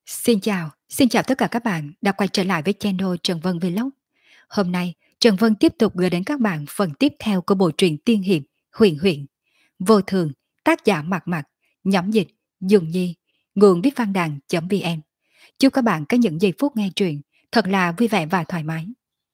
Xin chào tất cả các bạn đã quay trở lại với channel Trần Vân Vlog. Hôm nay, Trần Vân tiếp tục gửi đến các bạn phần tiếp theo của bộ truyện tiên hiệp Huyền Huyền, Vô Thường, tác giả Mạc Mạc, nhóm dịch Dùng Nhi, nguồn biết văn đàn.vn. Chúc các bạn có những giây phút nghe truyện thật là vui vẻ và thoải mái.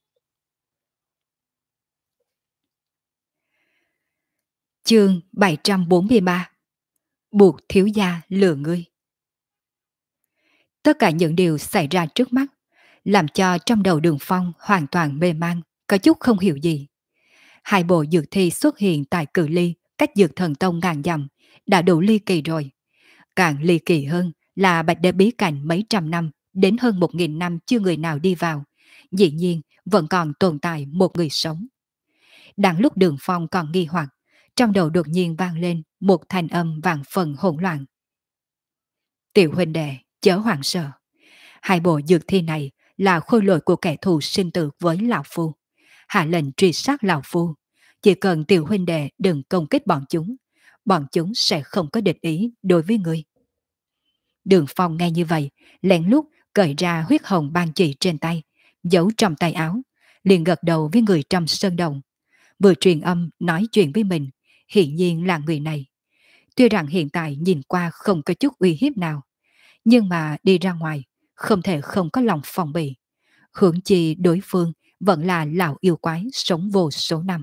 Chương 743: Buộc thiếu gia lừa ngươi. Tất cả những điều xảy ra trước mắt làm cho trong đầu Đường Phong hoàn toàn mê man, có chút không hiểu gì. Hai bộ dược thi xuất hiện tại cự ly cách dược thần tông ngàn dặm đã đủ ly kỳ rồi. Càng ly kỳ hơn là bạch đế bí cảnh mấy trăm năm đến hơn 1.000 năm chưa người nào đi vào. Dĩ nhiên vẫn còn tồn tại một người sống. Đang lúc Đường Phong còn nghi hoặc, trong đầu đột nhiên vang lên một thanh âm vàng phần hỗn loạn. Tiểu huynh đệ, chớ hoảng sợ. Hai bộ dược thi này là khôi lỗi của kẻ thù sinh tử với Lão Phu. Hạ lệnh truy sát Lão Phu. Chỉ cần tiểu huynh đệ đừng công kích bọn chúng sẽ không có địch ý đối với ngươi. Đường Phong nghe như vậy, lén lút cởi ra huyết hồng ban chỉ trên tay, giấu trong tay áo, liền gật đầu với người trong sơn động. Vừa truyền âm nói chuyện với mình, hiển nhiên là người này. Tuy rằng hiện tại nhìn qua không có chút uy hiếp nào, nhưng mà đi ra ngoài, không thể không có lòng phòng bị. Huống chi đối phương vẫn là lão yêu quái sống vô số năm.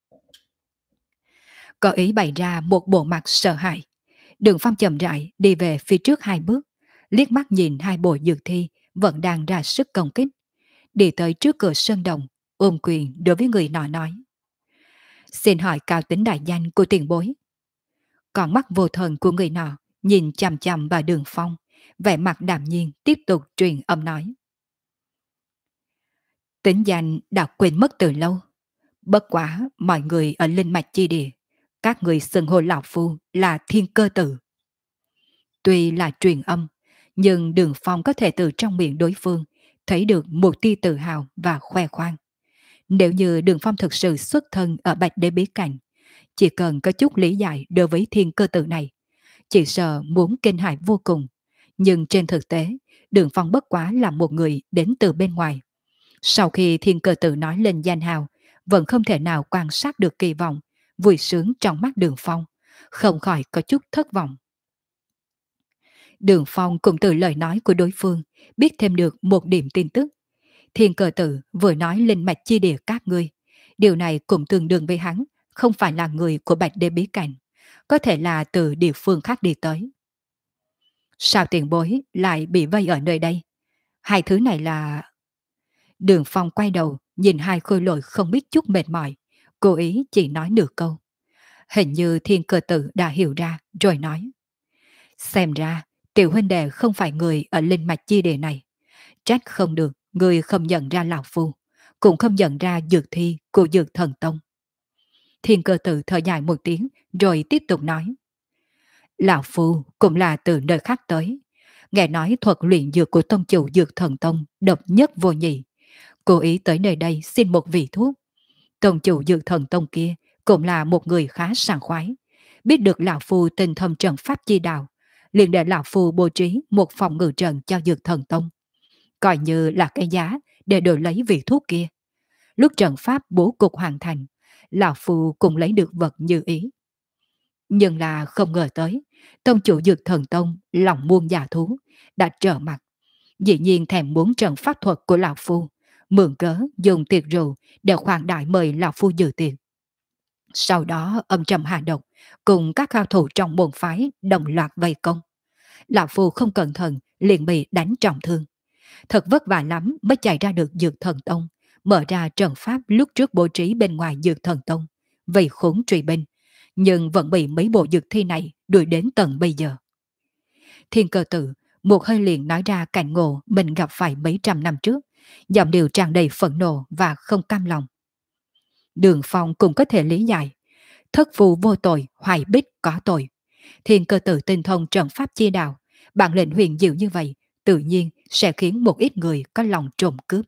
Có ý bày ra một bộ mặt sợ hãi. Đường Phong chậm rãi đi về phía trước hai bước, liếc mắt nhìn hai bộ dược thi vẫn đang ra sức công kích. Đi tới trước cửa sơn đồng, ôm quyền đối với người nọ nói: Xin hỏi cao tính đại danh của tiền bối. Còn mắt vô thần của người nọ nhìn chằm chằm vào Đường Phong, vẻ mặt đạm nhiên tiếp tục truyền âm nói: Tính danh đã quên mất từ lâu. Bất quá mọi người ở linh mạch chi địa, các người xưng hô lão phu là Thiên Cơ Tử. Tuy là truyền âm, nhưng Đường Phong có thể từ trong miệng đối phương thấy được một tia tự hào và khoe khoang. Nếu như Đường Phong thực sự xuất thân ở Bạch Đế Bí Cảnh, chỉ cần có chút lý giải đối với Thiên Cơ Tử này, chỉ sợ muốn kinh hãi vô cùng. Nhưng trên thực tế, Đường Phong bất quá là một người đến từ bên ngoài. Sau khi Thiên Cơ Tử nói lên danh hào, vẫn không thể nào quan sát được kỳ vọng, vui sướng trong mắt Đường Phong, không khỏi có chút thất vọng. Đường Phong cũng từ lời nói của đối phương biết thêm được một điểm tin tức. Thiên Cơ Tử vừa nói linh mạch chi địa các ngươi, điều này cũng tương đương với hắn, không phải là người của Bạch Đế Bí Cảnh, có thể là từ địa phương khác đi tới. Sao tiền bối lại bị vây ở nơi đây? Hai thứ này là... Đường Phong quay đầu nhìn hai khôi lỗi không biết chút mệt mỏi, cố ý chỉ nói nửa câu. Hình như Thiên Cơ Tử đã hiểu ra rồi nói: Xem ra tiểu huynh đệ không phải người ở linh mạch chi địa này. Trách không được người không nhận ra lão phu, cũng không nhận ra dược thi của dược thần tông. Thiên Cơ Tử thở dài một tiếng rồi tiếp tục nói: Lão phu cũng là từ nơi khác tới, nghe nói thuật luyện dược của tông chủ dược thần tông độc nhất vô nhị, cố ý tới nơi đây xin một vị thuốc. Tông chủ dược thần tông kia cũng là một người khá sảng khoái, biết được lão phu tinh thông trận pháp chi đạo, liền để lão phu bố trí một phòng ngự trận cho dược thần tông, coi như là cái giá để đổi lấy vị thuốc kia. Lúc trận pháp bố cục hoàn thành, lão phu cũng lấy được vật như ý. Nhưng là không ngờ tới, tông chủ dược thần tông lòng muôn giả thú đã trở mặt, dĩ nhiên thèm muốn trận pháp thuật của lão phu, mượn cớ dùng tiệc rượu để khoản đại mời lão phu dự tiệc. Sau đó âm trầm hạ độc, cùng các cao thủ trong môn phái đồng loạt vây công. Lão phu không cẩn thận liền bị đánh trọng thương. Thật vất vả lắm mới chạy ra được dược thần tông, mở ra trận pháp lúc trước bố trí bên ngoài dược thần tông, vây khốn truy binh, nhưng vẫn bị mấy bộ dược thi này đuổi đến tận bây giờ. Thiên Cơ Tử một hơi liền nói ra cảnh ngộ mình gặp phải mấy trăm năm trước, giọng điệu tràn đầy phẫn nộ và không cam lòng. Đường Phong cũng có thể lý giải, thất phù vô tội, hoài bích có tội. Thiên Cơ Tử tinh thông trận pháp chi đạo, bản lĩnh huyền diệu như vậy, tự nhiên sẽ khiến một ít người có lòng trộm cướp.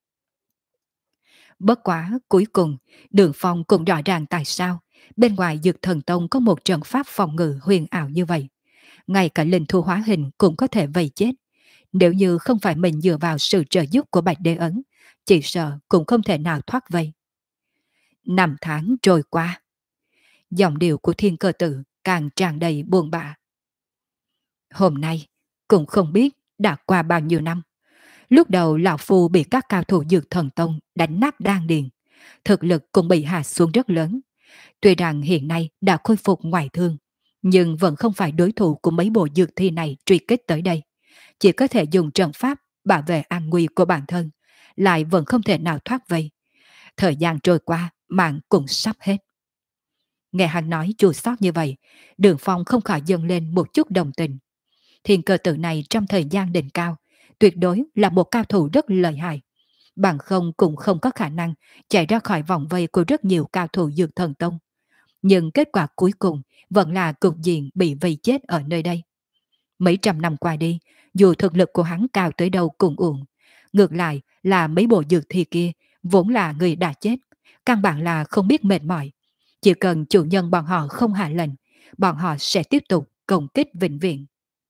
Bất quá cuối cùng, Đường Phong cũng rõ ràng tại sao bên ngoài dược thần tông có một trận pháp phòng ngự huyền ảo như vậy. Ngay cả linh thu hóa hình cũng có thể vây chết. Nếu như không phải mình dựa vào sự trợ giúp của Bạch Đế Ấn, chỉ sợ cũng không thể nào thoát vây. Năm tháng trôi qua, giọng điệu của Thiên Cơ Tử càng tràn đầy buồn bã. Hôm nay, cũng không biết đã qua bao nhiêu năm. Lúc đầu Lão Phu bị các cao thủ Dược Thần Tông đánh nát đan điền, thực lực cũng bị hạ xuống rất lớn. Tuy rằng hiện nay đã khôi phục ngoại thương, nhưng vẫn không phải đối thủ của mấy bộ dược thi này truy kích tới đây. Chỉ có thể dùng trận pháp bảo vệ an nguy của bản thân, lại vẫn không thể nào thoát vây. Thời gian trôi qua, mạng cũng sắp hết. Nghe hắn nói chua xót như vậy, Đường Phong không khỏi dâng lên một chút đồng tình. Thiên Cơ Tử này trong thời gian đỉnh cao, tuyệt đối là một cao thủ rất lợi hại. Bằng không cũng không có khả năng chạy ra khỏi vòng vây của rất nhiều cao thủ Dược Thần Tông. Nhưng kết quả cuối cùng vẫn là cục diện bị vây chết ở nơi đây. Mấy trăm năm qua đi, dù thực lực của hắn cao tới đâu cũng uổng. Ngược lại là mấy bộ dược thi kia vốn là người đã chết, căn bản là không biết mệt mỏi. Chỉ cần chủ nhân bọn họ không hạ lệnh, bọn họ sẽ tiếp tục công kích vĩnh viễn.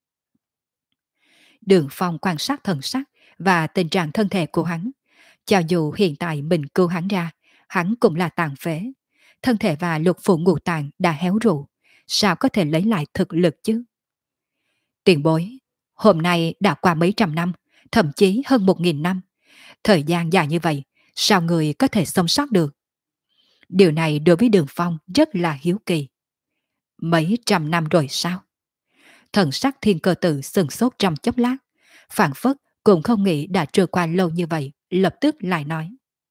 Đường Phong quan sát thần sắc và tình trạng thân thể của hắn. Cho dù hiện tại mình cứu hắn ra, hắn cũng là tàn phế. Thân thể và lục phủ ngũ tạng đã héo rũ, sao có thể lấy lại thực lực chứ? Tiền bối, hôm nay đã qua mấy trăm năm, thậm chí hơn 1.000 năm. Thời gian dài như vậy, sao người có thể sống sót được? Điều này đối với Đường Phong rất là hiếu kỳ. Mấy trăm năm rồi sao? Thần sắc Thiên Cơ Tử sừng sốt trong chốc lát, phảng phất cũng không nghĩ đã trôi qua lâu như vậy, lập tức lại nói.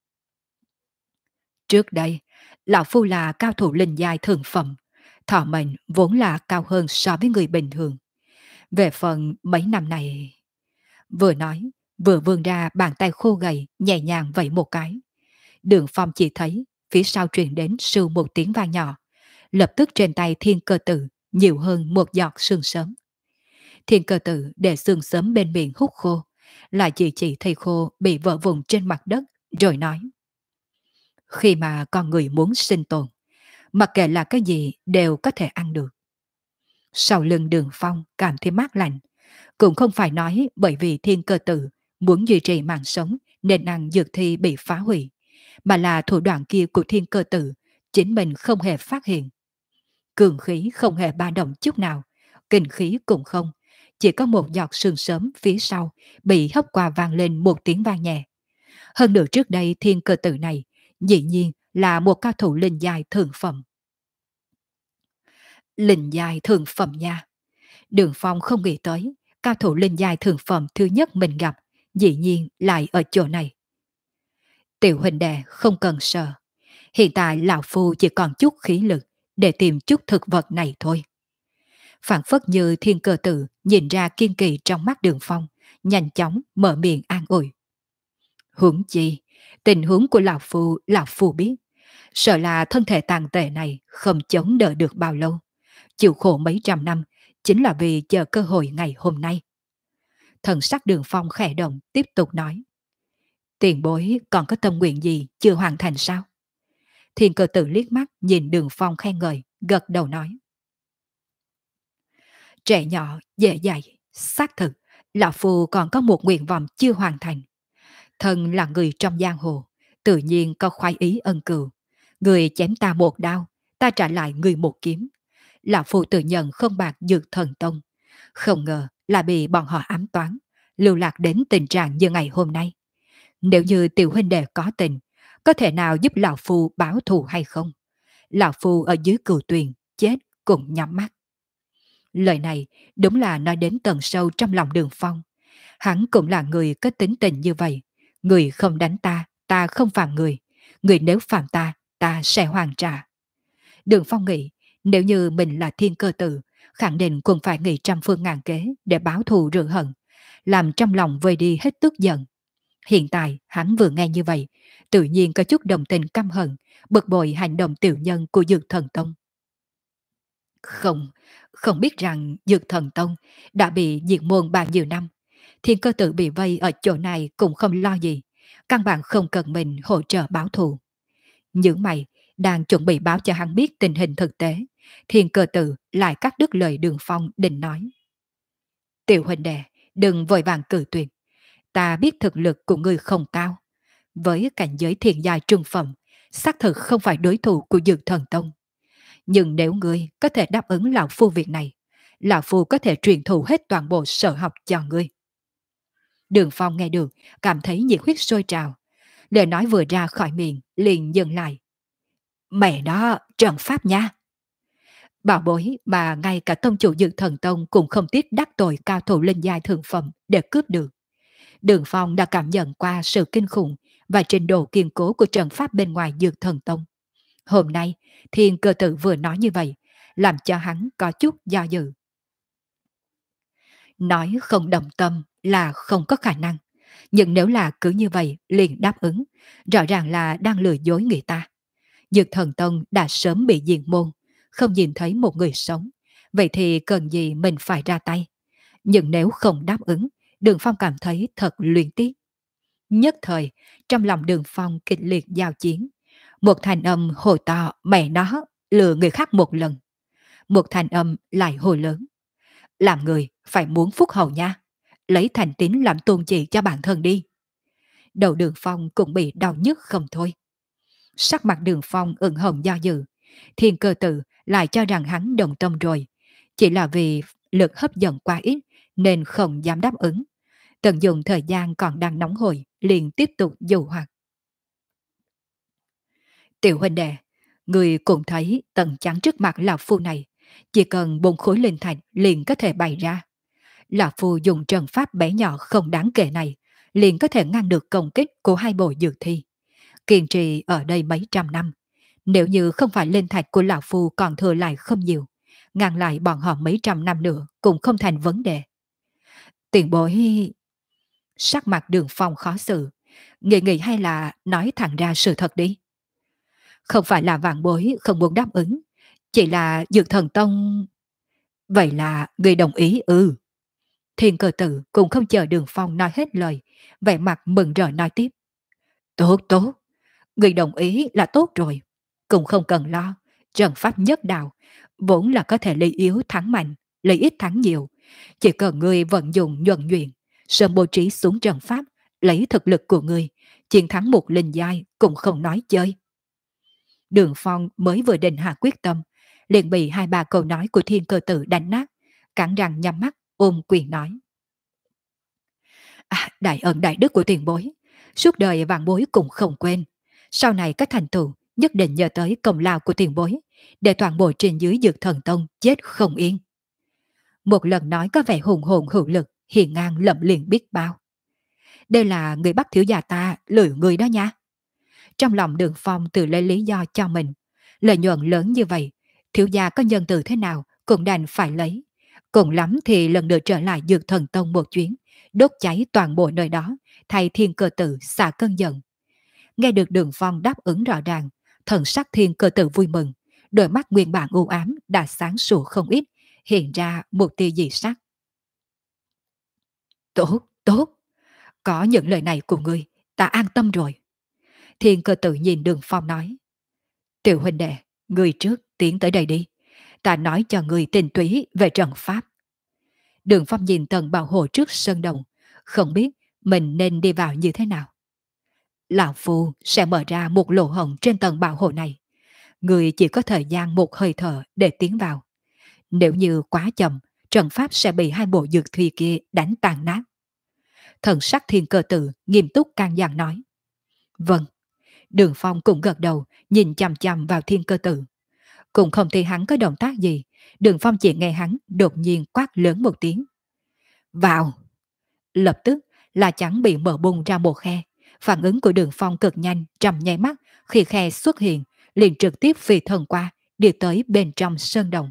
Trước đây, Lão Phu là cao thủ linh giai thượng phẩm, thọ mệnh vốn là cao hơn so với người bình thường. Về phần mấy năm này... Vừa nói, vừa vươn ra bàn tay khô gầy, nhẹ nhàng vẫy một cái. Đường Phong chỉ thấy phía sau truyền đến sưu một tiếng vang nhỏ, lập tức trên tay Thiên Cơ Tử nhiều hơn một giọt sương sớm. Thiên Cơ Tử để sương sớm bên miệng hút khô, lại chỉ thầy khô bị vỡ vụn trên mặt đất, rồi nói. Khi mà con người muốn sinh tồn, mặc kệ là cái gì đều có thể ăn được. Sau lưng Đường Phong cảm thấy mát lạnh, cũng không phải nói bởi vì Thiên Cơ Tử muốn duy trì mạng sống nên ăn dược thi bị phá hủy, mà là thủ đoạn kia của Thiên Cơ Tử chính mình không hề phát hiện. Cường khí không hề ba động chút nào, kinh khí cũng không, chỉ có một giọt sương sớm phía sau bị hấp qua vang lên một tiếng vang nhẹ. Hơn nữa trước đây Thiên Cơ Tử này dĩ nhiên là một cao thủ linh giai thượng phẩm. Linh giai thượng phẩm nha. Đường Phong không nghĩ tới cao thủ linh giai thượng phẩm thứ nhất mình gặp dĩ nhiên lại ở chỗ này. Tiểu huynh đệ không cần sợ. Hiện tại Lão Phu chỉ còn chút khí lực để tìm chút thực vật này thôi. Phản phất như Thiên Cơ Tử nhìn ra kiên kỳ trong mắt Đường Phong, nhanh chóng mở miệng an ủi. Huống chi, tình huống của Lão Phu biết. Sợ là thân thể tàn tệ này không chống đỡ được bao lâu. Chịu khổ mấy trăm năm chính là vì chờ cơ hội ngày hôm nay. Thần sắc Đường Phong khẽ động tiếp tục nói. Tiền bối còn có tâm nguyện gì chưa hoàn thành sao? Thiên Cơ Tử liếc mắt nhìn Đường Phong khen ngợi, gật đầu nói. Trẻ nhỏ, dễ dạy, xác thực, Lão Phu còn có một nguyện vọng chưa hoàn thành. Thần là người trong giang hồ, tự nhiên có khoái ý ân cừu. Người chém ta một đao, ta trả lại người một kiếm. Lão Phu tự nhận không bạc Dược Thần Tông. Không ngờ là bị bọn họ ám toán, lưu lạc đến tình trạng như ngày hôm nay. Nếu như tiểu huynh đệ có tình, có thể nào giúp Lão Phu báo thù hay không? Lão Phu ở dưới cửu tuyền, chết cũng nhắm mắt. Lời này đúng là nói đến tận sâu trong lòng Đường Phong. Hắn cũng là người có tính tình như vậy. Người không đánh ta, ta không phạm người. Người nếu phạm ta, ta sẽ hoàn trả. Đường Phong nghĩ, nếu như mình là Thiên Cơ Tử, khẳng định cũng phải nghĩ trăm phương ngàn kế để báo thù rửa hận, làm trong lòng vơi đi hết tức giận. Hiện tại, hắn vừa nghe như vậy, tự nhiên có chút đồng tình căm hận, bực bội hành động tiểu nhân của Dược Thần Tông. Không, không biết rằng Dược Thần Tông đã bị diệt môn bao nhiêu năm. Thiên Cơ Tử bị vây ở chỗ này cũng không lo gì, căn bản không cần mình hỗ trợ báo thù. Những mày đang chuẩn bị báo cho hắn biết tình hình thực tế, Thiên Cơ Tử lại cắt đứt lời Đường Phong định nói. Tiểu huynh đệ, Đừng vội vàng cự tuyệt. Ta biết thực lực của ngươi không cao. Với cảnh giới thiền giai trung phẩm, xác thực không phải đối thủ của Dược Thần Tông. Nhưng nếu ngươi có thể đáp ứng lão phu việc này, lão phu có thể truyền thụ hết toàn bộ sở học cho ngươi. Đường Phong nghe được, cảm thấy nhiệt huyết sôi trào. Lời nói vừa ra khỏi miệng, liền dừng lại. Mẹ nó, trận pháp nha! Bảo bối mà ngay cả tông chủ Dược Thần Tông cũng không tiếc đắc tội cao thủ linh giai thượng phẩm để cướp được. Đường Phong đã cảm nhận qua sự kinh khủng và trình độ kiên cố của trận pháp bên ngoài Dược Thần Tông. Hôm nay, Thiên Cơ Tử vừa nói như vậy, làm cho hắn có chút do dự. Nói không đồng tâm là không có khả năng. Nhưng nếu là cứ như vậy liền đáp ứng, rõ ràng là đang lừa dối người ta. Dược Thần Tông đã sớm bị diệt môn, không nhìn thấy một người sống. Vậy thì cần gì mình phải ra tay? Nhưng nếu không đáp ứng, Đường Phong cảm thấy thật luyến tiếc. Nhất thời, trong lòng Đường Phong kịch liệt giao chiến. Một thành âm hồ to mẹ nó lừa người khác một lần. Một thành âm lại hồ lớn. Làm người phải muốn phúc hậu nha. Lấy thành tín làm tôn chỉ cho bản thân đi. Đầu Đường Phong cũng bị đau nhức không thôi. Sắc mặt Đường Phong ửng hồng do dự. Thiên Cơ Tử lại cho rằng hắn đồng tâm rồi. Chỉ là vì lực hấp dẫn quá ít nên không dám đáp ứng. Tận dụng thời gian còn đang nóng hổi liền tiếp tục dụ hoặc. Tiểu huynh đệ, người cũng thấy tầng trắng trước mặt lão phu này, chỉ cần 4 khối linh thạch liền có thể bày ra. Lão phu dùng trận pháp bé nhỏ không đáng kể này, liền có thể ngăn được công kích của hai bộ dược thi. Kiên trì ở đây mấy trăm năm, nếu như không phải linh thạch của lão phu còn thừa lại không nhiều, ngăn lại bọn họ mấy trăm năm nữa cũng không thành vấn đề. Tiền bối... Sắc mặt Đường Phong khó xử, nghĩ hay là nói thẳng ra sự thật đi. Không phải là vạn bối không muốn đáp ứng, chỉ là Dược Thần Tông... Vậy là người đồng ý ư? Thiên Cơ Tử cũng không chờ Đường Phong nói hết lời, vẻ mặt mừng rỡ nói tiếp. Tốt tốt, người đồng ý là tốt rồi, cũng không cần lo. Trận pháp nhất đạo vốn là có thể lấy yếu thắng mạnh, lấy ít thắng nhiều, chỉ cần người vận dụng nhuần nhuyễn, sớm bố trí xuống trận pháp, lấy thực lực của người, chiến thắng một linh giai cũng không nói chơi. Đường Phong mới vừa định hạ quyết tâm, liền bị hai ba câu nói của Thiên Cơ Tử đánh nát, cắn răng nhắm mắt, ôm quyền nói. Đại ân đại đức của tiền bối, suốt đời vạn bối cũng không quên. Sau này các thành tựu nhất định nhờ tới công lao của tiền bối, để toàn bộ trên dưới Dược Thần Tông chết không yên. Một lần nói có vẻ hùng hồn hữu lực, hiền ngang lậm liền biết bao. Đây là người bắt thiếu gia ta lừa người đó nha. Trong lòng Đường Phong tự lấy lý do cho mình. Lợi nhuận lớn như vậy, thiếu gia có nhân từ thế nào cũng đành phải lấy. Cùng lắm thì lần nữa trở lại Dược Thần Tông một chuyến, đốt cháy toàn bộ nơi đó, thay Thiên Cơ Tử xả cơn giận. Nghe được Đường Phong đáp ứng rõ ràng, thần sắc Thiên Cơ Tử vui mừng, đôi mắt nguyên bản u ám đã sáng sủa không ít, hiện ra một tia dị sắc. Tốt, tốt, có những lời này của ngươi, ta an tâm rồi. Thiên Cơ Tử nhìn Đường Phong nói. Tiểu huynh đệ, ngươi trước tiến tới đây đi. Ta nói cho ngươi tình túy về trận pháp. Đường Phong nhìn tầng bảo hộ trước sân đồng, không biết mình nên đi vào như thế nào. Lão Phu sẽ mở ra một lỗ hổng trên tầng bảo hộ này. Ngươi chỉ có thời gian một hơi thở để tiến vào. Nếu như quá chậm, trận pháp sẽ bị hai bộ dược thùy kia đánh tàn nát. Thần sắc Thiên Cơ Tử nghiêm túc can dặn nói. Vâng. Đường Phong cũng gật đầu, nhìn chằm chằm vào Thiên Cơ Tử. Cũng không thấy hắn có động tác gì, Đường Phong chỉ nghe hắn đột nhiên quát lớn một tiếng. Vào! Lập tức là chắn bị mở bung ra một khe. Phản ứng của Đường Phong cực nhanh, trong nháy mắt, khi khe xuất hiện, liền trực tiếp phi thần qua, đi tới bên trong sơn đồng.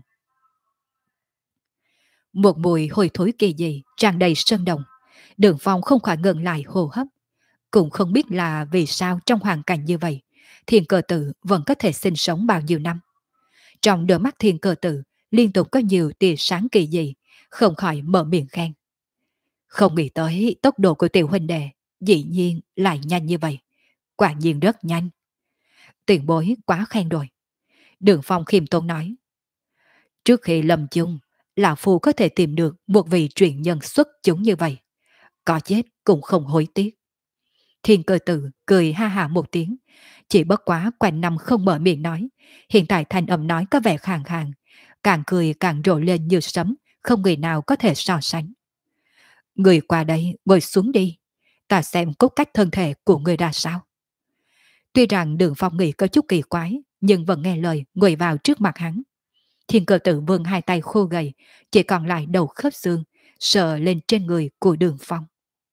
Một mùi hôi thối kỳ dị tràn đầy sơn đồng. Đường Phong không khỏi ngừng lại hô hấp. Cũng không biết là vì sao trong hoàn cảnh như vậy, Thiên Cơ Tử vẫn có thể sinh sống bao nhiêu năm. Trong đôi mắt Thiên Cơ Tử liên tục có nhiều tia sáng kỳ dị, không khỏi mở miệng khen. Không nghĩ tới tốc độ của tiểu huynh đệ dĩ nhiên lại nhanh như vậy. Quả nhiên rất nhanh. Tiền bối quá khen rồi. Đường Phong khiêm tốn nói. Trước khi lâm chung, Lão Phu có thể tìm được một vị truyền nhân xuất chúng như vậy. Có chết cũng không hối tiếc. Thiên Cơ Tử cười ha hà một tiếng, chỉ bất quá quanh năm không mở miệng nói, hiện tại thanh âm nói có vẻ khàn khàn, càng cười càng rộ lên như sấm, không người nào có thể so sánh. Người qua đây ngồi xuống đi, ta xem cốt cách thân thể của người ra sao. Tuy rằng Đường Phong nghĩ có chút kỳ quái, nhưng vẫn nghe lời ngồi vào trước mặt hắn. Thiên Cơ Tử vươn hai tay khô gầy, chỉ còn lại đầu khớp xương, sờ lên trên người của Đường Phong.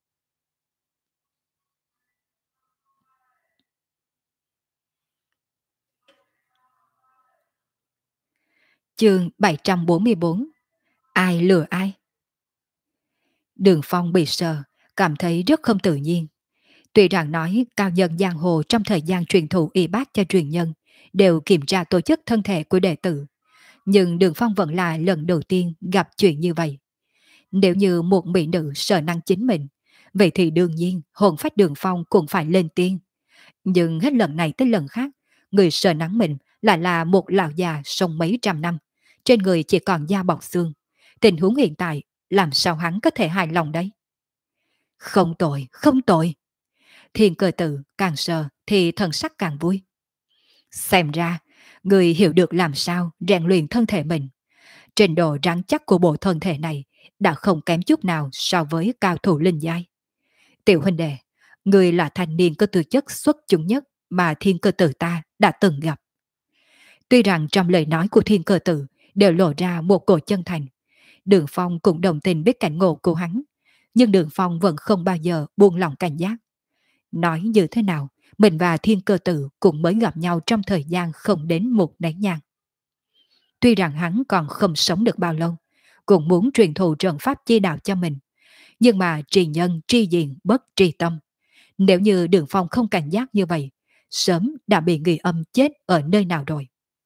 Chương 744. Ai lừa ai? Đường Phong bị sờ, cảm thấy rất không tự nhiên. Tuy rằng nói cao nhân giang hồ trong thời gian truyền thụ y bác cho truyền nhân đều kiểm tra tổ chức thân thể của đệ tử, nhưng Đường Phong vẫn là lần đầu tiên gặp chuyện như vậy. Nếu như một mỹ nữ sợ năng chính mình, vậy thì đương nhiên hồn phách Đường Phong cũng phải lên tiên. Nhưng hết lần này tới lần khác, người sợ nắng mình lại là một lão già sống mấy trăm năm, trên người chỉ còn da bọc xương. Tình huống hiện tại, làm sao hắn có thể hài lòng đấy? Không tội, không tội. Thiên Cơ Tử càng sợ thì thần sắc càng vui. Xem ra, người hiểu được làm sao rèn luyện thân thể mình. Trình độ rắn chắc của bộ thân thể này đã không kém chút nào so với cao thủ linh giai. Tiểu huynh đệ, người là thanh niên có tư chất xuất chúng nhất mà Thiên Cơ Tử ta đã từng gặp. Tuy rằng trong lời nói của Thiên Cơ Tử đều lộ ra một cổ chân thành, Đường Phong cũng đồng tình biết cảnh ngộ của hắn, nhưng Đường Phong vẫn không bao giờ buông lòng cảnh giác. Nói như thế nào, mình và Thiên Cơ Tử cũng mới gặp nhau trong thời gian không đến một nén nhang. Tuy rằng hắn còn không sống được bao lâu, cũng muốn truyền thụ trận pháp chi đạo cho mình, nhưng mà trì nhân tri diện bất tri tâm. Nếu như Đường Phong không cảnh giác như vậy, sớm đã bị người âm chết ở nơi nào rồi.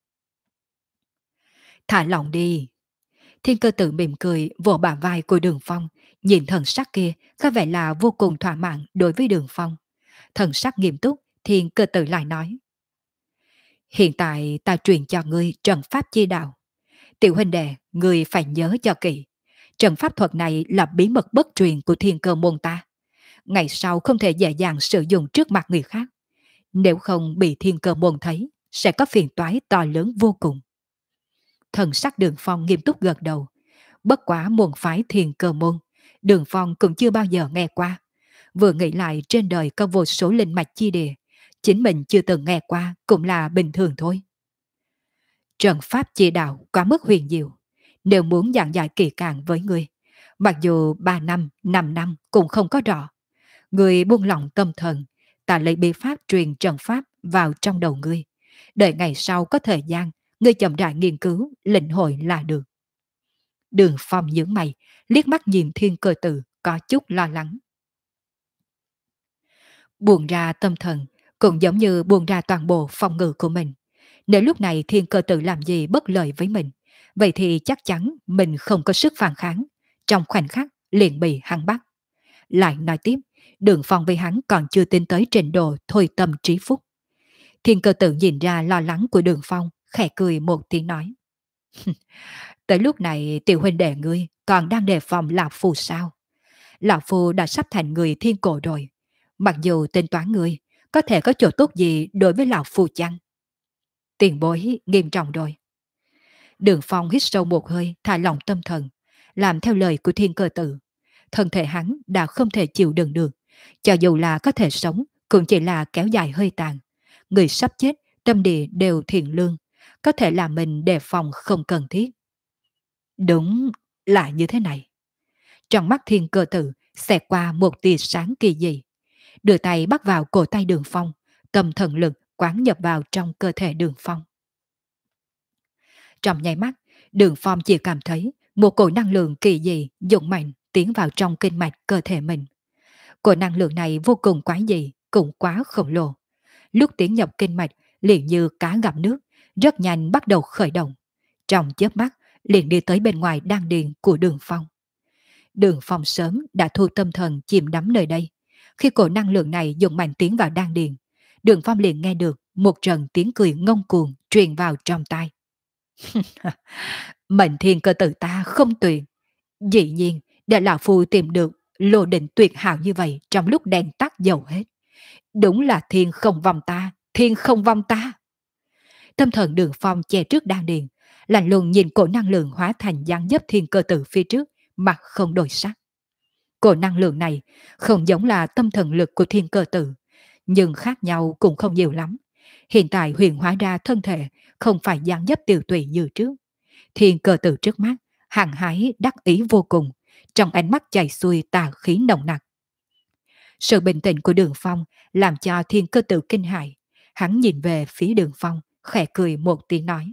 Thả lòng đi. Thiên Cơ Tử mỉm cười vỗ bả vai của Đường Phong, nhìn thần sắc kia có vẻ là vô cùng thỏa mãn đối với Đường Phong. Thần sắc nghiêm túc, Thiên Cơ Tử lại nói. Hiện tại ta truyền cho ngươi trận pháp chi đạo. Tiểu huynh đệ, ngươi phải nhớ cho kỹ. Trận pháp thuật này là bí mật bất truyền của Thiên Cơ môn ta. Ngày sau không thể dễ dàng sử dụng trước mặt người khác. Nếu không bị Thiên Cơ môn thấy, sẽ có phiền toái to lớn vô cùng. Thần sắc Đường Phong nghiêm túc gật đầu. Bất quá môn phái Thiên Cơ môn, Đường Phong cũng chưa bao giờ nghe qua. Vừa nghĩ lại trên đời có vô số linh mạch chi địa, chính mình chưa từng nghe qua cũng là bình thường thôi. Trận pháp chi đạo quá mức huyền diệu, nếu muốn giảng giải kỳ càng với ngươi, mặc dù 3 năm, 5 năm cũng không có rõ. Ngươi buông lỏng tâm thần, ta lấy bí pháp truyền trận pháp vào trong đầu ngươi. Đợi ngày sau có thời gian, ngươi chậm rãi nghiên cứu, lĩnh hội là được. Đường Phong nhướng mày, liếc mắt nhìn Thiên Cơ Tử, có chút lo lắng. Buông ra tâm thần, cũng giống như buông ra toàn bộ phòng ngự của mình. Nếu lúc này Thiên Cơ Tử làm gì bất lợi với mình, vậy thì chắc chắn mình không có sức phản kháng. Trong khoảnh khắc liền bị hắn bắt. Lại nói tiếp, Đường Phong với hắn còn chưa tin tới trình độ thôi tâm trí phúc. Thiên Cơ Tử nhìn ra lo lắng của Đường Phong, khẽ cười một tiếng nói. Tới lúc này tiểu huynh đệ ngươi còn đang đề phòng Lão Phu sao? Lão Phu đã sắp thành người thiên cổ rồi. Mặc dù tính toán ngươi, có thể có chỗ tốt gì đối với Lão Phu chăng? Tiền bối nghiêm trọng rồi. Đường Phong hít sâu một hơi, thả lỏng tâm thần, làm theo lời của Thiên Cơ Tử. Thân thể hắn đã không thể chịu đựng được, cho dù là có thể sống, cũng chỉ là kéo dài hơi tàn. Người sắp chết, tâm địa đều thiện lương, có thể làm mình đề phòng không cần thiết. Đúng là như thế này. Trong mắt Thiên Cơ Tử xẹt qua một tia sáng kỳ dị, đưa tay bắt vào cổ tay Đường Phong, cầm thần lực quán nhập vào trong cơ thể Đường Phong. Trong nháy mắt, Đường Phong chỉ cảm thấy một cổ năng lượng kỳ dị dũng mạnh tiến vào trong kinh mạch cơ thể mình. Cổ năng lượng này vô cùng quái dị, cũng quá khổng lồ. Lúc tiến nhập kinh mạch liền như cá gặp nước, rất nhanh bắt đầu khởi động. Trong chớp mắt liền đi tới bên ngoài đan điền của Đường Phong. Đường Phong sớm đã thu tâm thần chìm đắm nơi đây. Khi cổ năng lượng này dùng mạnh tiến vào đan điền, Đường Phong liền nghe được một trận tiếng cười ngông cuồng truyền vào trong tai. Mệnh thiên cơ tử ta không tuyệt. Dĩ nhiên, để lão phu tìm được lô định tuyệt hảo như vậy trong lúc đèn tắt dầu hết. Đúng là thiên không vong ta, thiên không vong ta. Tâm thần Đường Phong che trước đan điền, lạnh lùng nhìn cổ năng lượng hóa thành dáng dấp thiên cơ tử phía trước, mặt không đổi sắc. Cổ năng lượng này không giống là tâm thần lực của thiên cơ tử, nhưng khác nhau cũng không nhiều lắm. Hiện tại huyền hóa ra thân thể không phải dáng dấp tiều tụy như trước. Thiên cơ tử trước mắt, hăng hái đắc ý vô cùng, trong ánh mắt chảy xuôi tà khí nồng nặc. Sự bình tĩnh của Đường Phong làm cho thiên cơ tử kinh hãi. Hắn nhìn về phía Đường Phong, khẽ cười một tiếng nói.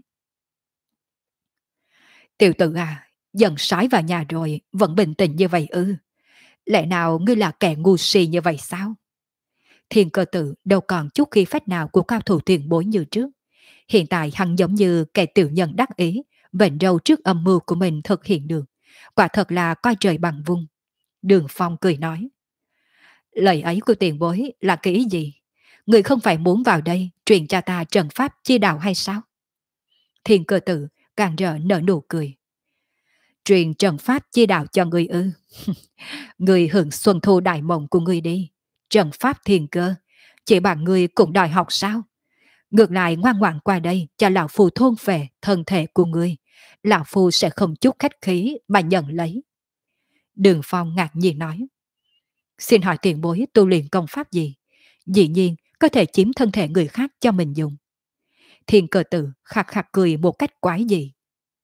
Tiểu tử à, dần sói vào nhà rồi, vẫn bình tĩnh như vậy ư? Lẽ nào ngươi là kẻ ngu si như vậy sao? Thiên cơ tử đâu còn chút khí phách nào của cao thủ tiền bối như trước. Hiện tại hắn giống như kẻ tiểu nhân đắc ý, bệnh râu trước âm mưu của mình thực hiện được. Quả thật là coi trời bằng vung. Đường Phong cười nói. Lời ấy của tiền bối là cái ý gì? Người không phải muốn vào đây truyền cho ta trần pháp chi đạo hay sao? Thiên cơ tử càng rỡ nở nụ cười. Truyền trần pháp chi đạo cho người ư? Người hưởng xuân thu đại mộng của người đi. Trần pháp thiên cơ, chỉ bằng người cũng đòi học sao? Ngược lại ngoan ngoãn qua đây cho lão phù thôn về thân thể của người. Lão phù sẽ không chút khách khí mà nhận lấy. Đường Phong ngạc nhiên nói. Xin hỏi tiền bối tu luyện công pháp gì? Dĩ nhiên có thể chiếm thân thể người khác cho mình dùng. Thiên cơ tử khạc khạc cười một cách quái dị.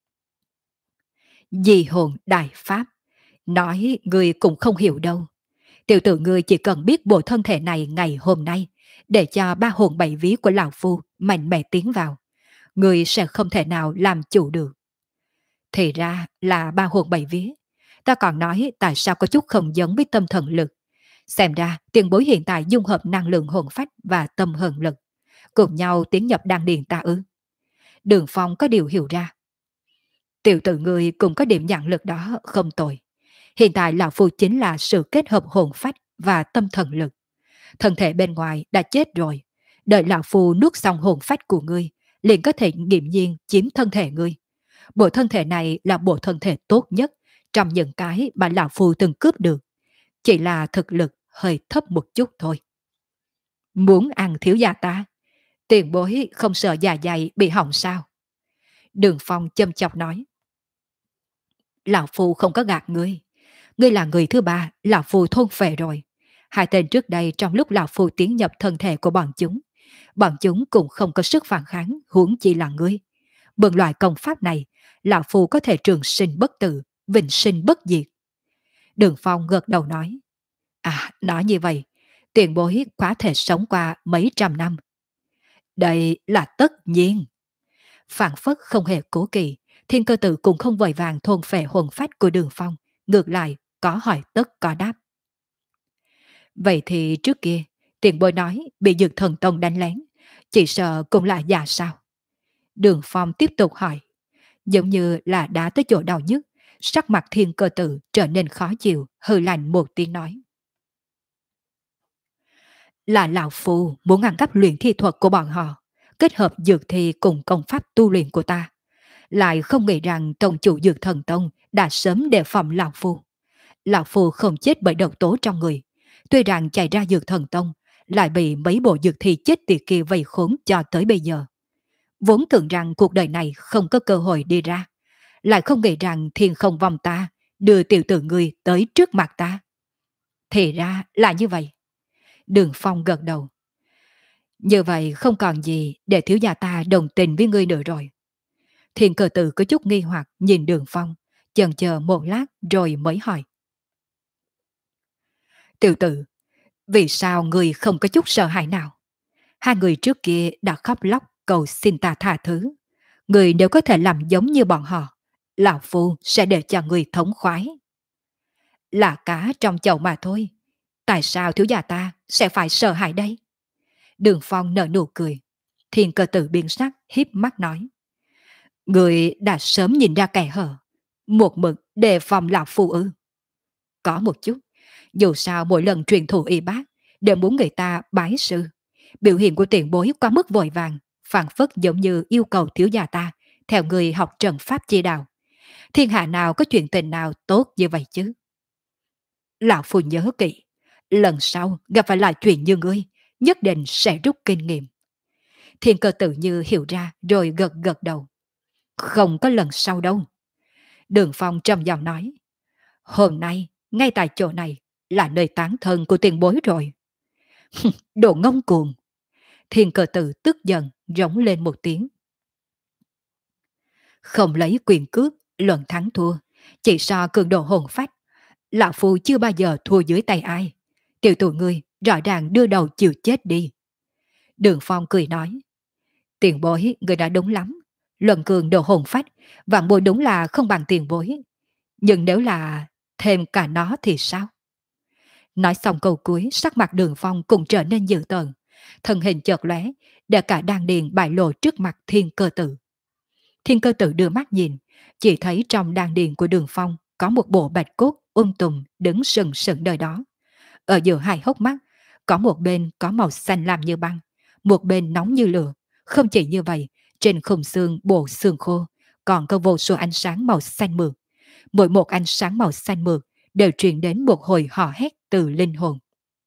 Di hồn đại pháp. Nói người cũng không hiểu đâu. Tiểu tử ngươi chỉ cần biết bộ thân thể này ngày hôm nay, để cho ba hồn bảy vía của lão phu mạnh mẽ tiến vào, ngươi sẽ không thể nào làm chủ được. Thì ra là ba hồn bảy vía. Ta còn nói tại sao có chút không giống với tâm thần lực. Xem ra tiền bối hiện tại dung hợp năng lượng hồn phách và tâm hồn lực, cùng nhau tiến nhập đan điền ta ư? Đường Phong có điều hiểu ra. Tiểu tử ngươi cũng có điểm nhận lực đó không tồi. Hiện tại lão phu chính là sự kết hợp hồn phách và tâm thần lực. Thân thể bên ngoài đã chết rồi. Đợi lão phu nuốt xong hồn phách của ngươi, liền có thể nghiệm nhiên chiếm thân thể ngươi. Bộ thân thể này là bộ thân thể tốt nhất trong những cái mà lão phu từng cướp được. Chỉ là thực lực hơi thấp một chút thôi. Muốn ăn thiếu gia ta? Tiền bối không sợ dạ dày bị hỏng sao? Đường Phong châm chọc nói. Lão phu không có gạt ngươi. Ngươi là người thứ ba, lão phu thôn phệ rồi. Hai tên trước đây trong lúc lão phu tiến nhập thân thể của bọn chúng cũng không có sức phản kháng, huống chi là ngươi. Bằng loại công pháp này, lão phu có thể trường sinh bất tử, vĩnh sinh bất diệt. Đường Phong gật đầu nói. À, nói như vậy, tiền bối quá thể sống qua mấy trăm năm. Đây là tất nhiên. Phản phất không hề cố kỵ, thiên cơ tử cũng không vội vàng thôn phệ hồn phách của Đường Phong, ngược lại có hỏi tất có đáp. Vậy thì trước kia, tiền bối nói bị Dược Thần Tông đánh lén, chỉ sợ cũng là già sao? Đường Phong tiếp tục hỏi, giống như là đã tới chỗ đau nhất, sắc mặt thiên cơ tử trở nên khó chịu, hừ lạnh một tiếng nói. Là lão phu muốn ăn cắp luyện thi thuật của bọn họ, kết hợp dược thi cùng công pháp tu luyện của ta. Lại không nghĩ rằng tông chủ Dược Thần Tông đã sớm đề phòng lão phu. Lão phu không chết bởi độc tố trong người. Tuy rằng chạy ra Dược Thần Tông, lại bị mấy bộ dược thi chết tiệt kia vây khốn cho tới bây giờ. Vốn tưởng rằng cuộc đời này không có cơ hội đi ra. Lại không nghĩ rằng thiên không vòng ta, đưa tiểu tử ngươi tới trước mặt ta. Thì ra là như vậy. Đường Phong gật đầu. Như vậy không còn gì để thiếu gia ta đồng tình với ngươi nữa rồi. Thiên cơ tử có chút nghi hoặc nhìn Đường Phong, chần chờ một lát rồi mới hỏi. Tiểu tử, vì sao ngươi không có chút sợ hãi nào? Hai người trước kia đã khóc lóc cầu xin ta tha thứ. Người nếu có thể làm giống như bọn họ, lão phu sẽ để cho người thống khoái. Là cá trong chậu mà thôi. Tại sao thiếu gia ta sẽ phải sợ hãi đây? Đường Phong nở nụ cười. Thiên cơ tử biến sắc hiếp mắt nói. Người đã sớm nhìn ra kẻ hở. Một mực đề phòng lão phu ư? Có một chút. Dù sao mỗi lần truyền thụ y bác đều muốn người ta bái sư. Biểu hiện của tiền bối quá mức vội vàng, phản phất giống như yêu cầu thiếu gia ta theo người học trần pháp chi đạo, Thiên hạ nào có chuyện tình nào tốt như vậy chứ? Lão Phu nhớ kỹ, lần sau gặp phải lại chuyện như ngươi, nhất định sẽ rút kinh nghiệm. Thiên Cơ tự như hiểu ra rồi gật gật đầu. Không có lần sau đâu. Đường Phong trầm giọng nói. Hôm nay, ngay tại chỗ này, là nơi tán thân của tiền bối rồi. Đồ ngông cuồng. Thiên Cơ tự tức giận, rống lên một tiếng. Không lấy quyền cước, luận thắng thua. Chỉ so cường độ hồn phách. Lão Phu chưa bao giờ thua dưới tay ai. Tiểu tụi ngươi rõ ràng đưa đầu chịu chết đi. Đường Phong cười nói. Tiền bối, người đã đúng lắm. Luận cường độ hồn phách, vạn bối đúng là không bằng tiền bối. Nhưng nếu là thêm cả nó thì sao? Nói xong câu cuối, sắc mặt Đường Phong cũng trở nên dữ tợn. Thân hình chợt lóe, để cả đan điền bại lộ trước mặt Thiên Cơ Tự. Thiên Cơ Tự đưa mắt nhìn, chỉ thấy trong đan điền của Đường Phong có một bộ bạch cốt tùm đứng sừng sững nơi đó. Ở giữa hai hốc mắt, có một bên có màu xanh lam như băng, một bên nóng như lửa. Không chỉ như vậy, trên khung xương bộ xương khô còn có vô số ánh sáng màu xanh mượt. Mỗi một ánh sáng màu xanh mượt đều truyền đến một hồi hò hét từ linh hồn.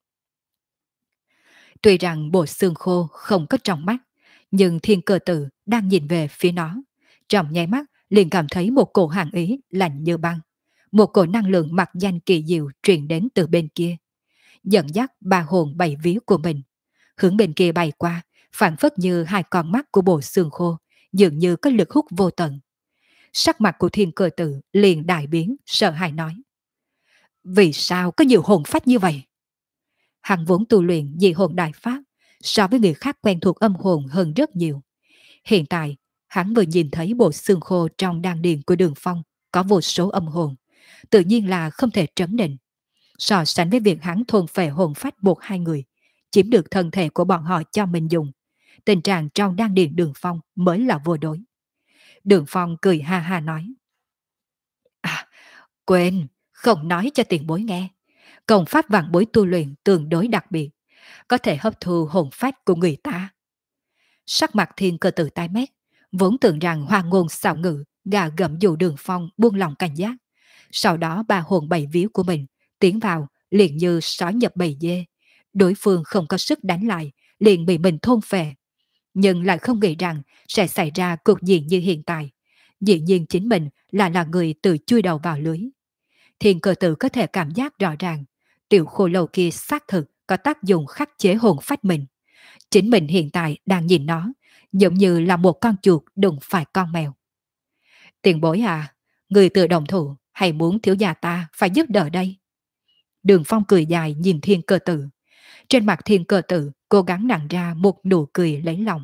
Tuy rằng bộ xương khô không có trong mắt, nhưng Thiên Cơ Tự đang nhìn về phía nó. Trong nháy mắt liền cảm thấy một cổ hàn ý lạnh như băng. Một cổ năng lượng mặc danh kỳ diệu truyền đến từ bên kia, dẫn dắt ba hồn bảy vía của mình. Hướng bên kia bay qua, phản phất như hai con mắt của bộ xương khô, dường như có lực hút vô tận. Sắc mặt của Thiên Cơ Tự liền đại biến, sợ hãi nói. Vì sao có nhiều hồn phách như vậy? Hắn vốn tu luyện dị hồn đại pháp, so với người khác quen thuộc âm hồn hơn rất nhiều. Hiện tại, hắn vừa nhìn thấy bộ xương khô trong đan điền của Đường Phong có vô số âm hồn, tự nhiên là không thể trấn định. So sánh với việc hắn thôn phệ hồn phách buộc hai người, chiếm được thân thể của bọn họ cho mình dùng, tình trạng trong đan điền Đường Phong mới là vô đối. Đường Phong cười ha ha nói. À, quên, không nói cho tiền bối nghe. Công pháp vạn bối tu luyện tương đối đặc biệt, có thể hấp thu hồn phách của người ta. Sắc mặt Thiên Cơ Tự tái mét, vốn tưởng rằng hoa ngôn xạo ngữ, gà gẫm dụ Đường Phong buông lòng cảnh giác. Sau đó ba hồn bảy vía của mình tiến vào liền như sói nhập bầy dê. Đối phương không có sức đánh lại, liền bị mình thôn phệ. Nhưng lại không nghĩ rằng sẽ xảy ra cục diện như hiện tại. Dĩ nhiên chính mình là người tự chui đầu vào lưới. Thiên Cơ Tự có thể cảm giác rõ ràng, tiểu khô lâu kia xác thực có tác dụng khắc chế hồn phách mình. Chính mình hiện tại đang nhìn nó, giống như là một con chuột đụng phải con mèo. Tiền bối à, người tự động thủ hay muốn thiếu gia ta phải giúp đỡ đây? Đường Phong cười dài nhìn Thiên Cơ Tự. Trên mặt Thiên Cơ Tự cố gắng nặn ra một nụ cười lấy lòng.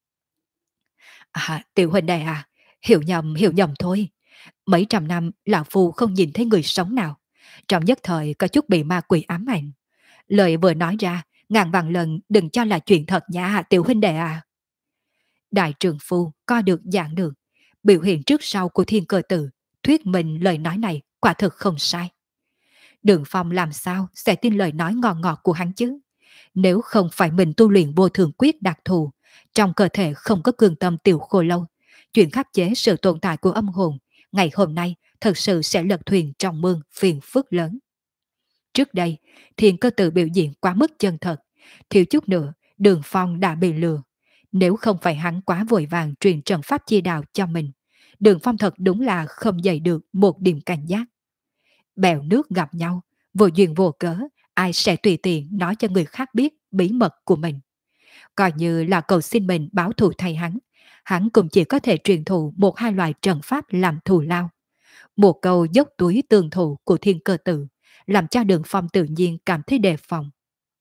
À, tiểu huynh đệ à, hiểu nhầm thôi. Mấy trăm năm lão phu không nhìn thấy người sống nào. Trong nhất thời có chút bị ma quỷ ám ảnh. Lời vừa nói ra, ngàn vạn lần đừng cho là chuyện thật nha tiểu huynh đệ à. Đại trường phu coi được dạng được. Biểu hiện trước sau của Thiên Cơ Tự thuyết minh lời nói này quả thực không sai. Đường Phong làm sao sẽ tin lời nói ngon ngọt của hắn chứ? Nếu không phải mình tu luyện vô thường quyết đặc thù, trong cơ thể không có cường tâm tiểu khô lâu, chuyện khắc chế sự tồn tại của âm hồn, ngày hôm nay thật sự sẽ lật thuyền trong mương phiền phức lớn. Trước đây, Thiên Cơ Tự biểu diễn quá mức chân thật, thiếu chút nữa, Đường Phong đã bị lừa. Nếu không phải hắn quá vội vàng truyền trận pháp chi đạo cho mình, Đường Phong thật đúng là không dậy được một điểm cảnh giác. Bèo nước gặp nhau, vô duyên vô cớ, ai sẽ tùy tiện nói cho người khác biết bí mật của mình. Coi như là cầu xin mình báo thù thay hắn cũng chỉ có thể truyền thụ một hai loại trận pháp làm thù lao. Một câu dốc túi tường thụ của Thiên Cơ Tự, làm cho Đường Phong tự nhiên cảm thấy đề phòng.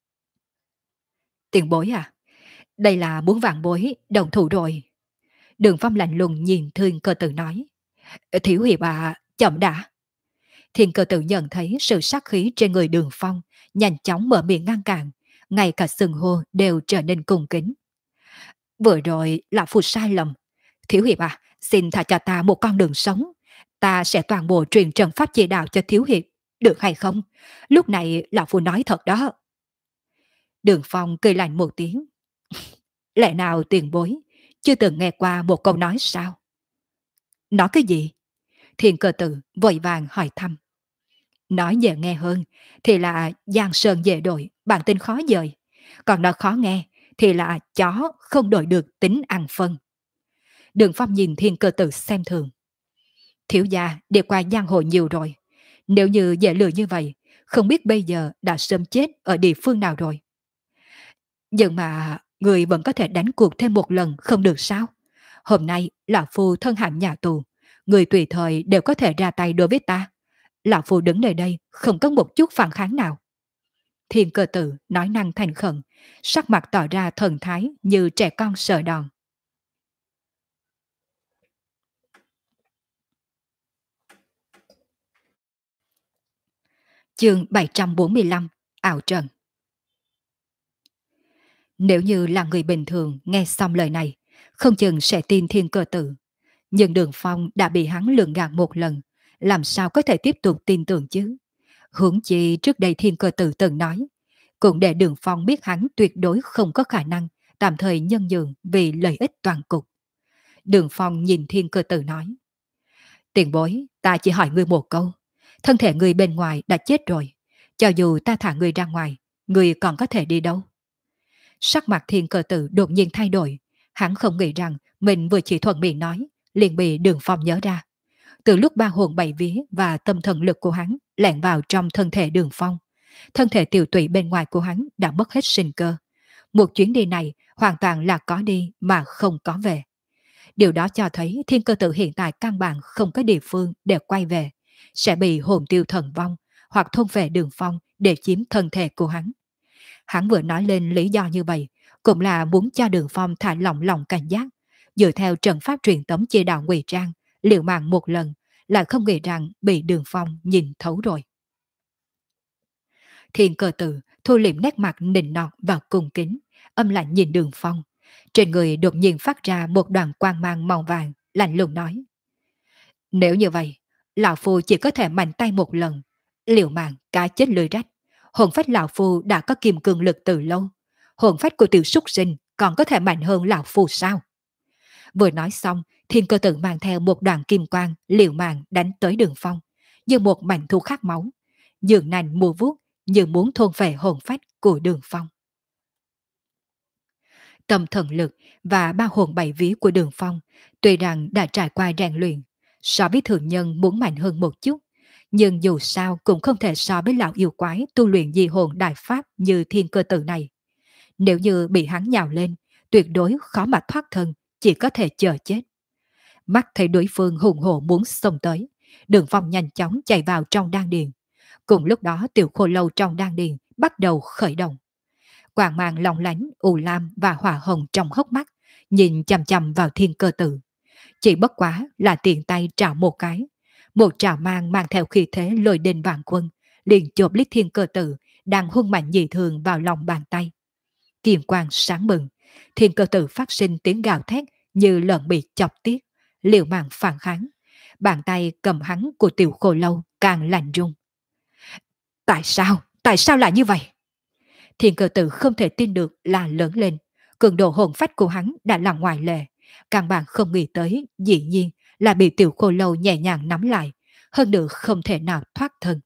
Tiền bối à, đây là muốn vạn bối đồng thủ rồi. Đường Phong lạnh lùng nhìn Thiên Cơ Tự nói. Thiếu hiệp à, chậm đã. Thiên Cơ Tự nhận thấy sự sát khí trên người Đường Phong, nhanh chóng mở miệng ngăn cản, ngay cả sừng hô đều trở nên cung kính. Vừa rồi là phụ sai lầm. Thiếu hiệp à, xin thả cho ta một con đường sống. Ta sẽ toàn bộ truyền trận pháp chỉ đạo cho thiếu hiệp. Được hay không? Lúc này lão phu nói thật đó. Đường Phong cười lạnh một tiếng. Lẽ nào tiền bối chưa từng nghe qua một câu nói sao? Nói cái gì? Thiên Cơ Tử vội vàng hỏi thăm. Nói dễ nghe hơn thì là giang sơn dễ đổi, bản tính khó dời. Còn nói khó nghe thì là chó không đổi được tính ăn phân. Đường Phong nhìn Thiên Cơ Tử xem thường. Thiếu gia đi qua giang hồ nhiều rồi. Nếu như dễ lừa như vậy, không biết bây giờ đã sớm chết ở địa phương nào rồi. Nhưng mà người vẫn có thể đánh cuộc thêm một lần không được sao? Hôm nay Lão Phu thân hãm nhà tù, người tùy thời đều có thể ra tay đối với ta. Lão Phu đứng nơi đây không có một chút phản kháng nào. Thiên Cơ Tử nói năng thành khẩn, sắc mặt tỏ ra thần thái như trẻ con sợ đòn. Chương 745, ảo trận. Nếu như là người bình thường nghe xong lời này, không chừng sẽ tin Thiên Cơ Tử. Nhưng Đường Phong đã bị hắn lường gạt một lần, làm sao có thể tiếp tục tin tưởng chứ? Huống chi trước đây Thiên Cơ Tử từng nói, cũng để Đường Phong biết hắn tuyệt đối không có khả năng tạm thời nhân nhượng vì lợi ích toàn cục. Đường Phong nhìn Thiên Cơ Tử nói, tiền bối, ta chỉ hỏi ngươi một câu. Thân thể ngươi bên ngoài đã chết rồi. Cho dù ta thả ngươi ra ngoài, ngươi còn có thể đi đâu? Sắc mặt Thiên Cơ Tử đột nhiên thay đổi. Hắn không nghĩ rằng mình vừa chỉ thuận miệng nói, liền bị Đường Phong nhớ ra. Từ lúc ba hồn bảy vía và tâm thần lực của hắn lẻn vào trong thân thể Đường Phong, thân thể tiểu tụy bên ngoài của hắn đã mất hết sinh cơ. Một chuyến đi này hoàn toàn là có đi mà không có về. Điều đó cho thấy Thiên Cơ Tử hiện tại căn bản không có địa phương để quay về, sẽ bị hồn tiêu thần vong hoặc thôn về Đường Phong để chiếm thân thể của hắn. Hắn vừa nói lên lý do như vậy, cũng là muốn cho Đường Phong thả lỏng lòng cảnh giác, dựa theo trận pháp truyền tống chia đạo ngụy trang, liều mạng một lần, lại không nghĩ rằng bị Đường Phong nhìn thấu rồi. Thiên Cơ Tử thu liệm nét mặt nịnh nọt và cung kính, âm lạnh nhìn Đường Phong. Trên người đột nhiên phát ra một đoàn quang mang màu vàng, lạnh lùng nói. Nếu như vậy, Lão Phu chỉ có thể mạnh tay một lần, liều mạng cá chết lưới rách. Hồn phách Lão Phu đã có kim cương lực từ lâu. Hồn phách của tiểu súc sinh còn có thể mạnh hơn Lão Phu sao? Vừa nói xong, Thiên Cơ Tử mang theo một đoàn kim quang liều mạng đánh tới Đường Phong, như một mảnh thu khát máu, dường nành mùa vuốt như muốn thôn phệ hồn phách của Đường Phong. Tâm thần lực và ba hồn bảy vía của Đường Phong tuy rằng đã trải qua rèn luyện, so với thường nhân muốn mạnh hơn một chút, nhưng dù sao cũng không thể so với lão yêu quái tu luyện di hồn đại pháp như Thiên Cơ Tử này. Nếu như bị hắn nhào lên, tuyệt đối khó mà thoát thân, chỉ có thể chờ chết. Mắt thấy đối phương hùng hổ muốn xông tới, Đường Phong nhanh chóng chạy vào trong đan điền. Cùng lúc đó tiểu khô lâu trong đan điền bắt đầu khởi động. Quang mang long lánh, u lam và hỏa hồng trong hốc mắt, nhìn chằm chằm vào Thiên Cơ Tử. Chỉ bất quá là tiện tay trảo một cái. Một trảo mang theo khí thế lôi đình vạn quân, liền chộp lít Thiên Cơ Tử đang hung mạnh dị thường vào lòng bàn tay. Kiềm quang sáng bừng, Thiên Cơ Tử phát sinh tiếng gào thét như lợn bị chọc tiết, liều mạng phản kháng. Bàn tay cầm hắn của tiểu khô lâu càng lạnh run. Tại sao? Tại sao lại như vậy? Thiên Cơ Tử không thể tin được là lớn lên. Cường độ hồn phách của hắn đã là ngoại lệ. Càng bạn không nghĩ tới, dĩ nhiên là bị tiểu khô lâu nhẹ nhàng nắm lại, hơn nữa không thể nào thoát thân.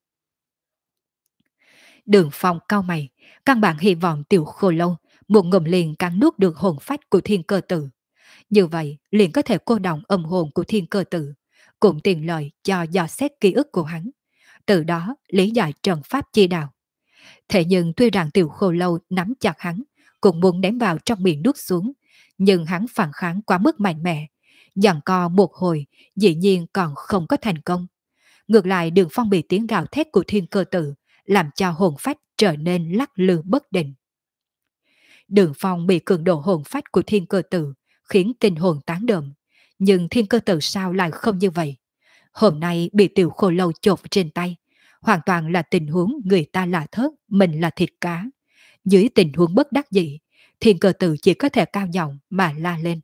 Đường Phong cau mày, căn bản hy vọng tiểu khô lâu một ngụm liền cắn nuốt được hồn phách của Thiên Cơ Tử. Như vậy liền có thể cô động âm hồn của Thiên Cơ Tử, cũng tiện lợi cho dò xét ký ức của hắn. Từ đó lý giải trận pháp chi đạo. Thế nhưng tuy rằng tiểu khô lâu nắm chặt hắn, cũng muốn ném vào trong miệng nuốt xuống, nhưng hắn phản kháng quá mức mạnh mẽ, giằng co một hồi, dĩ nhiên còn không có thành công. Ngược lại Đường Phong bị tiếng gào thét của Thiên Cơ Tử làm cho hồn phách trở nên lắc lư bất định. Đường Phong bị cường độ hồn phách của Thiên Cơ Tử khiến tinh hồn tán đờm, nhưng Thiên Cơ Tử sao lại không như vậy? Hôm nay bị tiểu khô lâu chộp trên tay, hoàn toàn là tình huống người ta là thớt, mình là thịt cá. Dưới tình huống bất đắc dĩ, Thiên Cơ Tử chỉ có thể cao giọng mà la lên.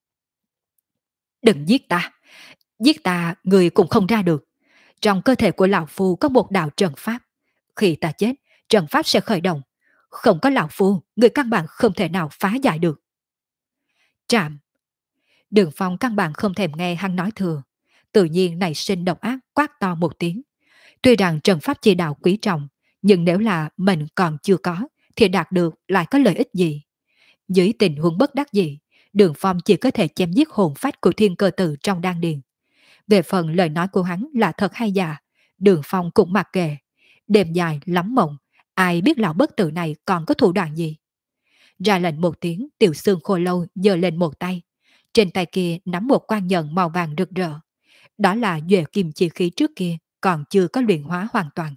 Đừng giết ta người cũng không ra được. Trong cơ thể của lão phu có một đạo trận pháp. Khi ta chết, trận pháp sẽ khởi động. Không có lão phu, người căn bản không thể nào phá giải được. Trạm. Đường Phong căn bản không thèm nghe hắn nói thừa. tự nhiên nảy sinh độc ác quát to một tiếng. Tuy rằng trận pháp chi đạo quý trọng, nhưng nếu là mình còn chưa có, thì đạt được lại có lợi ích gì? Dưới tình huống bất đắc dĩ, Đường Phong chỉ có thể chém giết hồn phách của thiên cơ tử trong đan điền. Về phần lời nói của hắn là thật hay giả, Đường Phong cũng mặc kệ. Đêm dài lắm mộng, ai biết lão bất tử này còn có thủ đoạn gì? Ra lệnh một tiếng, Tiểu Xương Khô Lâu giơ lên một tay. Trên tay kia nắm một quan nhận màu vàng rực rỡ. Đó là Duệ Kim Chi Khí trước kia, còn chưa có luyện hóa hoàn toàn.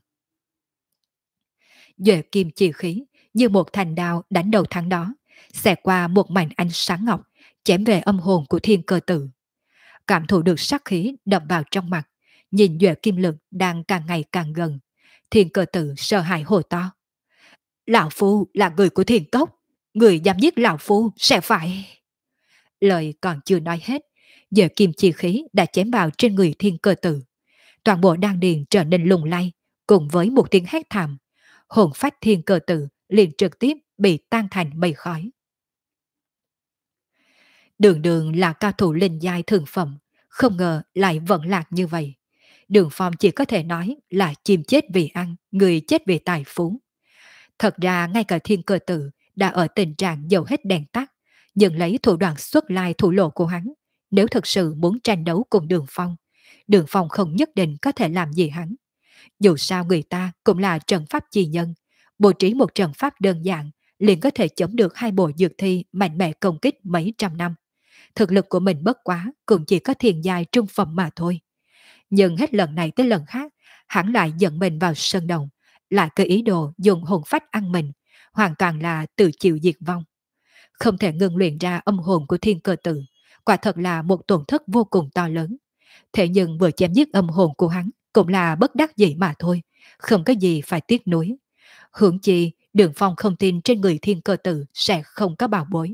Duệ Kim Chi Khí như một thành đao đánh đầu thắng đó, xẹt qua một mảnh ánh sáng ngọc, chém về âm hồn của thiên cơ tử. Cảm thụ được sắc khí đập vào trong mặt, nhìn Duệ Kim Lực đang càng ngày càng gần. Thiên cơ tử sợ hãi hồ to. Lão Phu là người của thiên cốc, người dám giết Lão Phu sẽ phải... Lời còn chưa nói hết, Duệ Kim Chi Khí đã chém vào trên người thiên cơ tử. Toàn bộ đan điền trở nên lung lay, cùng với một tiếng hét thảm. Hồn phách thiên cơ tử liền trực tiếp bị tan thành mây khói. Đường Đường là cao thủ linh giai thường phẩm, không ngờ lại vận lạc như vậy. Đường Phong chỉ có thể nói là chim chết vì ăn, người chết vì tài phú. Thật ra ngay cả thiên cơ tử đã ở tình trạng dầu hết đèn tắt, nhưng lấy thủ đoạn xuất lai thủ lộ của hắn, nếu thực sự muốn tranh đấu cùng Đường Phong không nhất định có thể làm gì hắn. Dù sao người ta cũng là trận pháp chi nhân, bố trí một trận pháp đơn giản liền có thể chống được hai bộ dược thi mạnh mẽ công kích mấy trăm năm. Thực lực của mình bất quá cũng chỉ có thiền giai trung phẩm mà thôi. Nhưng hết lần này tới lần khác, hắn lại dẫn mình vào sơn đồng, lại có ý đồ dùng hồn phách ăn mình, hoàn toàn là tự chịu diệt vong. Không thể ngừng luyện ra âm hồn của thiên cơ tử, quả thật là một tổn thất vô cùng to lớn. Thế nhưng vừa chém giết âm hồn của hắn cũng là bất đắc dĩ mà thôi, không có gì phải tiếc nuối. Hưởng chi, Đường Phong không tin trên người thiên cơ tử sẽ không có bảo bối.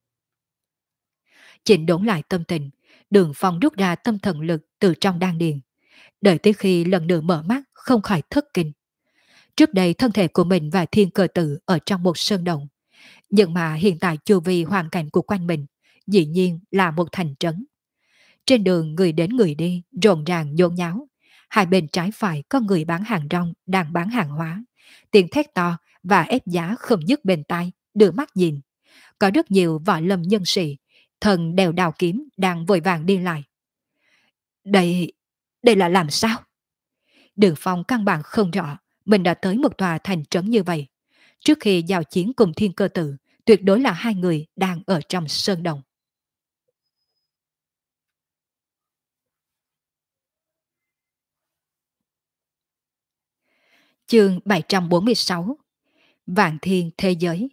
Chỉnh đốn lại tâm tình, Đường Phong rút ra tâm thần lực từ trong đan điền. Đợi tới khi lần nữa mở mắt không khỏi thất kinh. Trước đây thân thể của mình và thiên cơ tử ở trong một sơn động. Nhưng mà hiện tại chu vi hoàn cảnh của quanh mình dĩ nhiên là một thành trấn. Trên đường người đến người đi, rộn ràng nhốn nháo. Hai bên trái phải có người bán hàng rong đang bán hàng hóa. Tiếng thét to và ép giá không dứt bên tai, đưa mắt nhìn. Có rất nhiều võ lâm nhân sĩ, thần đèo đào kiếm đang vội vàng đi lại. Đây, đây là làm sao? Đường Phong căn bản không rõ mình đã tới một tòa thành trấn như vậy. Trước khi giao chiến cùng thiên cơ tử, tuyệt đối là hai người đang ở trong sơn động. Chương 746 Vạn Thiên Thế Giới.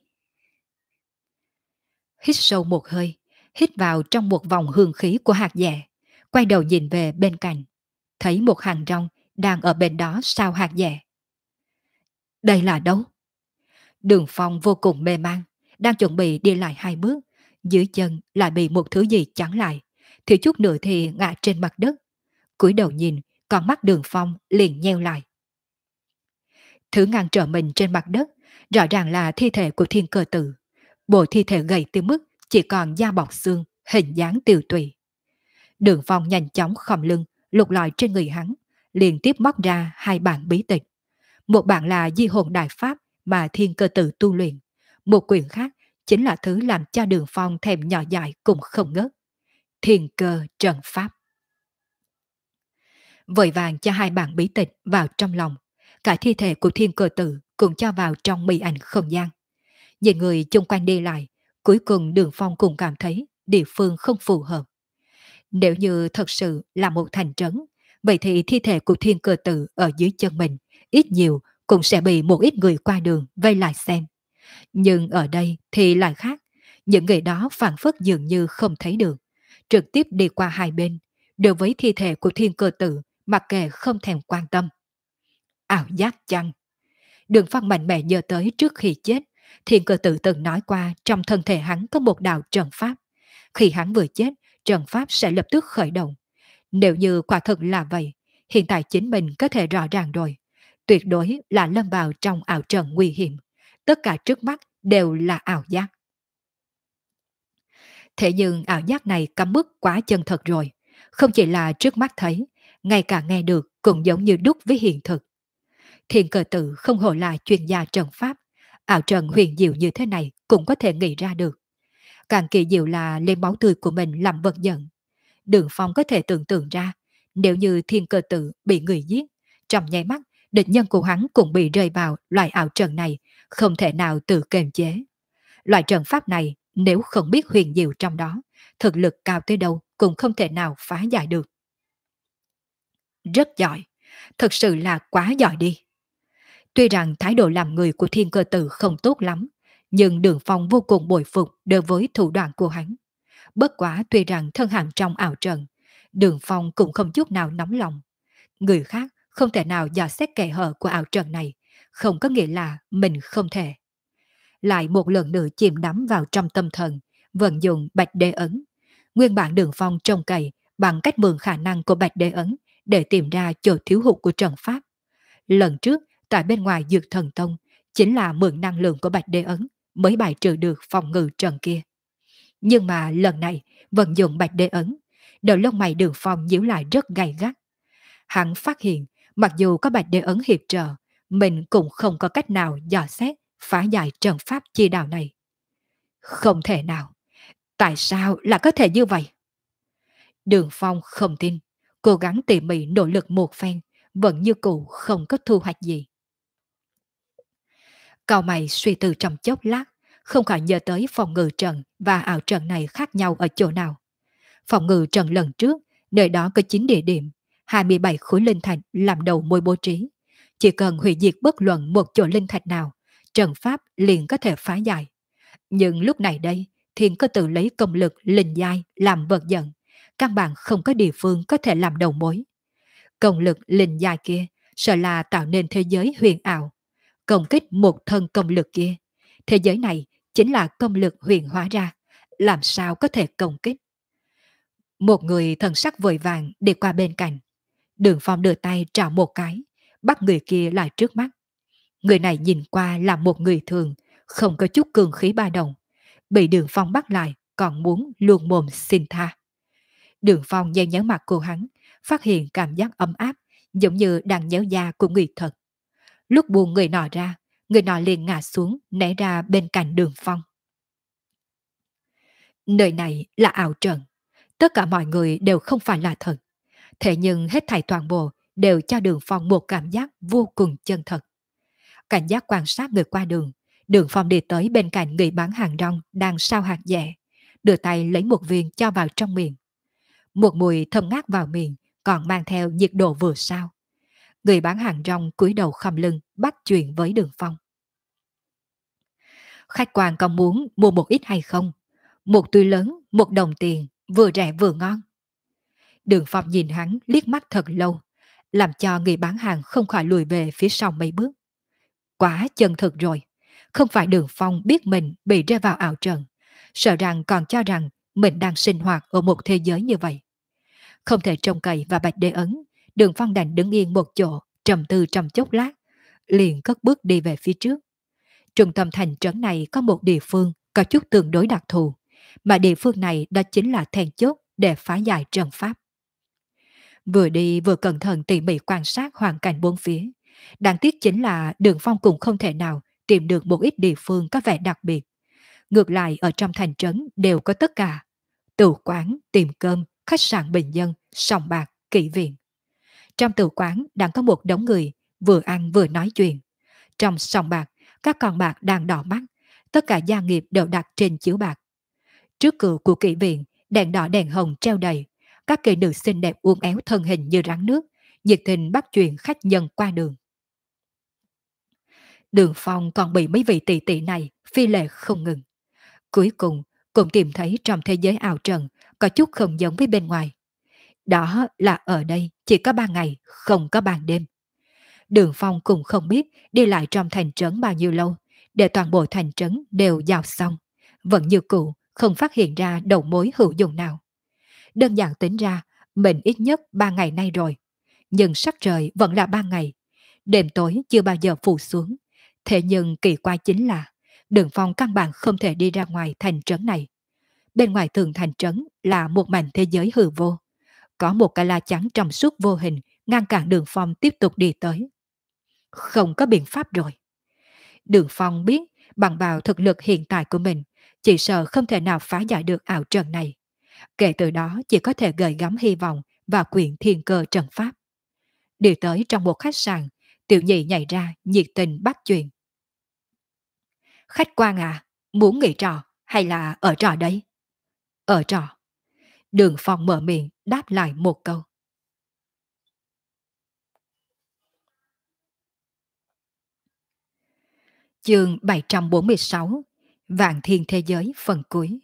Hít sâu một hơi, hít vào trong một vòng hương khí của hạt dẻ, quay đầu nhìn về bên cạnh, thấy một hàng rong đang ở bên đó sau hạt dẻ. Đây là đâu? Đường Phong vô cùng mê man, đang chuẩn bị đi lại hai bước, dưới chân lại bị một thứ gì chắn lại, thiếu chút nữa thì ngã trên mặt đất. Cúi đầu nhìn, con mắt Đường Phong liền nheo lại. Thứ ngăn trở mình trên mặt đất, rõ ràng là thi thể của thiên cơ tử. Bộ thi thể gầy tới mức chỉ còn da bọc xương, hình dáng tiều tụy. Đường Phong nhanh chóng khom lưng, lục lọi trên người hắn, liền tiếp móc ra hai bản bí tịch. Một bản là Di Hồn Đại Pháp mà thiên cơ tử tu luyện. Một quyển khác chính là thứ làm cho Đường Phong thèm nhỏ dại cũng không ngớt. Thiên Cơ Trần Pháp. Vội vàng cho hai bản bí tịch vào trong lòng. Cả thi thể của thiên cơ tử cũng cho vào trong mì ảnh không gian. Nhìn người chung quanh đi lại, cuối cùng Đường Phong cũng cảm thấy địa phương không phù hợp. Nếu như thật sự là một thành trấn, vậy thì thi thể của thiên cơ tử ở dưới chân mình, ít nhiều cũng sẽ bị một ít người qua đường vây lại xem. Nhưng ở đây thì lại khác, những người đó phản phất dường như không thấy được, trực tiếp đi qua hai bên, đối với thi thể của thiên cơ tử mặc kệ không thèm quan tâm. Ảo giác chăng? Đường Phong mạnh mẽ nhớ tới trước khi chết, thiên cơ tử từng nói qua trong thân thể hắn có một đạo trận pháp. Khi hắn vừa chết, trận pháp sẽ lập tức khởi động. Nếu như quả thực là vậy, hiện tại chính mình có thể rõ ràng rồi. Tuyệt đối là lâm vào trong ảo trận nguy hiểm. Tất cả trước mắt đều là ảo giác. Thế nhưng ảo giác này cắm mức quá chân thật rồi. Không chỉ là trước mắt thấy, ngay cả nghe được cũng giống như đúc với hiện thực. Thiên Cơ Tử không hổ là chuyên gia trận pháp, ảo trận huyền diệu như thế này cũng có thể nghĩ ra được. Càng kỳ diệu là lấy máu tươi của mình làm vật dẫn. Đường Phong có thể tưởng tượng ra, nếu như Thiên Cơ Tử bị người giết, trong nháy mắt, địch nhân của hắn cũng bị rơi vào loại ảo trận này, không thể nào tự kiềm chế. Loại trận pháp này, nếu không biết huyền diệu trong đó, thực lực cao tới đâu cũng không thể nào phá giải được. Rất giỏi, thực sự là quá giỏi đi. Tuy rằng thái độ làm người của Thiên Cơ Tử không tốt lắm, nhưng Đường Phong vô cùng bội phục đối với thủ đoạn của hắn. Bất quá tuy rằng thân hàm trong ảo trận, Đường Phong cũng không chút nào nóng lòng. Người khác không thể nào dò xét kẻ hở của ảo trận này, không có nghĩa là mình không thể. Lại một lần nữa chìm đắm vào trong tâm thần, vận dụng Bạch Đế Ấn. Nguyên bản Đường Phong trông cậy bằng cách mượn khả năng của Bạch Đế Ấn để tìm ra chỗ thiếu hụt của trận pháp. Lần trước, tại bên ngoài Dược Thần Tông, chính là mượn năng lượng của Bạch Đế Ấn mới bài trừ được phòng ngự trận kia. Nhưng mà lần này, vận dụng Bạch Đế Ấn, đầu lông mày Đường Phong nhíu lại rất gay gắt. Hắn phát hiện, mặc dù có Bạch Đế Ấn hiệp trợ, mình cũng không có cách nào dò xét, phá giải trận pháp chi đạo này. Không thể nào. Tại sao lại có thể như vậy? Đường Phong không tin, cố gắng tỉ mỉ nỗ lực một phen, vẫn như cũ không có thu hoạch gì. Cao mày suy tư trong chốc lát, không khỏi nhớ tới phòng ngự trận và ảo trận này khác nhau ở chỗ nào. Phòng ngự trận lần trước, nơi đó có 9 địa điểm, 27 khối linh thạch làm đầu môi bố trí. Chỉ cần hủy diệt bất luận một chỗ linh thạch nào, trận pháp liền có thể phá giải. Nhưng lúc này đây, Thiên có tự lấy công lực linh giai làm vật dẫn, căn bản không có địa phương có thể làm đầu mối. Công lực linh giai kia sợ là tạo nên thế giới huyền ảo, công kích một thân công lực kia. Thế giới này chính là công lực huyền hóa ra, làm sao có thể công kích. Một người thần sắc vội vàng đi qua bên cạnh. Đường Phong đưa tay trào một cái, bắt người kia lại trước mắt. Người này nhìn qua là một người thường, không có chút cường khí ba đồng. Bị Đường Phong bắt lại, còn muốn luôn mồm xin tha. Đường Phong nhéo nhéo mặt cô hắn, phát hiện cảm giác ấm áp, giống như đang nhéo da của người thật. Lúc buông người nọ ra, người nọ liền ngã xuống, né ra bên cạnh Đường Phong. Nơi này là ảo trận, tất cả mọi người đều không phải là thật. Thế nhưng hết thảy toàn bộ đều cho Đường Phong một cảm giác vô cùng chân thật. Cảnh giác quan sát người qua đường, Đường Phong đi tới bên cạnh người bán hàng rong đang sao hạt dẻ, đưa tay lấy một viên cho vào trong miệng. Một mùi thơm ngát vào miệng, còn mang theo nhiệt độ vừa sao. Người bán hàng rong cúi đầu khom lưng bắt chuyện với Đường Phong. Khách quan có muốn mua một ít hay không? Một túi lớn, 1 đồng tiền, vừa rẻ vừa ngon. Đường Phong nhìn hắn liếc mắt thật lâu, làm cho người bán hàng không khỏi lùi về phía sau mấy bước. Quá chân thực rồi, không phải Đường Phong biết mình bị rơi vào ảo trận, sợ rằng còn cho rằng mình đang sinh hoạt ở một thế giới như vậy. Không thể trông cậy vào Bạch Đế Ấn, Đường Phong đành đứng yên một chỗ, trầm tư trong chốc lát, liền cất bước đi về phía trước. Trung tâm thành trấn này có một địa phương có chút tương đối đặc thù, mà địa phương này đó chính là then chốt để phá giải trận pháp. Vừa đi vừa cẩn thận tỉ mỉ quan sát hoàn cảnh bốn phía. Đáng tiếc chính là Đường Phong cũng không thể nào tìm được một ít địa phương có vẻ đặc biệt. Ngược lại ở trong thành trấn đều có tất cả: tử quán, tiệm cơm, khách sạn bình dân, sòng bạc, kỹ viện. Trong tử quán đang có một đống người vừa ăn vừa nói chuyện. Trong sòng bạc, các con bạc đang đỏ mắt, tất cả gia nghiệp đều đặt trên chiếu bạc. Trước cửa của kỹ viện, đèn đỏ đèn hồng treo đầy, các cây nữ xinh đẹp uốn éo thân hình như rắn nước, nhiệt tình bắt chuyện khách nhân qua đường. Đường Phong còn bị mấy vị tỷ tỷ này phi lệ không ngừng. Cuối cùng cũng tìm thấy trong thế giới ảo trận có chút không giống với bên ngoài. Đó là ở đây chỉ có 3 ngày, không có ban đêm. Đường Phong cũng không biết đi lại trong thành trấn bao nhiêu lâu, để toàn bộ thành trấn đều giao xong. Vẫn như cũ, không phát hiện ra đầu mối hữu dụng nào. Đơn giản tính ra, mình ít nhất 3 ngày nay rồi. Nhưng sắc trời vẫn là 3 ngày. Đêm tối chưa bao giờ phủ xuống. Thế nhưng kỳ quái chính là, Đường Phong căn bản không thể đi ra ngoài thành trấn này. Bên ngoài tường thành trấn là một mảnh thế giới hư vô. có một cái la chắn trong suốt vô hình ngăn cản Đường Phong tiếp tục đi tới. Không có biện pháp rồi. Đường Phong biết bằng vào thực lực hiện tại của mình, chỉ sợ không thể nào phá giải được ảo trận này. Kể từ đó chỉ có thể gửi gắm hy vọng vào quyển thiên cơ trận pháp. Đi tới trong một khách sạn, Tiểu Nhị nhảy ra nhiệt tình bắt chuyện. Khách quan à, muốn nghỉ trọ hay là ở trọ đấy? Ở trọ. Đường Phong mở miệng đáp lại một câu. Chương 746, Vạn Thiên Thế Giới phần cuối.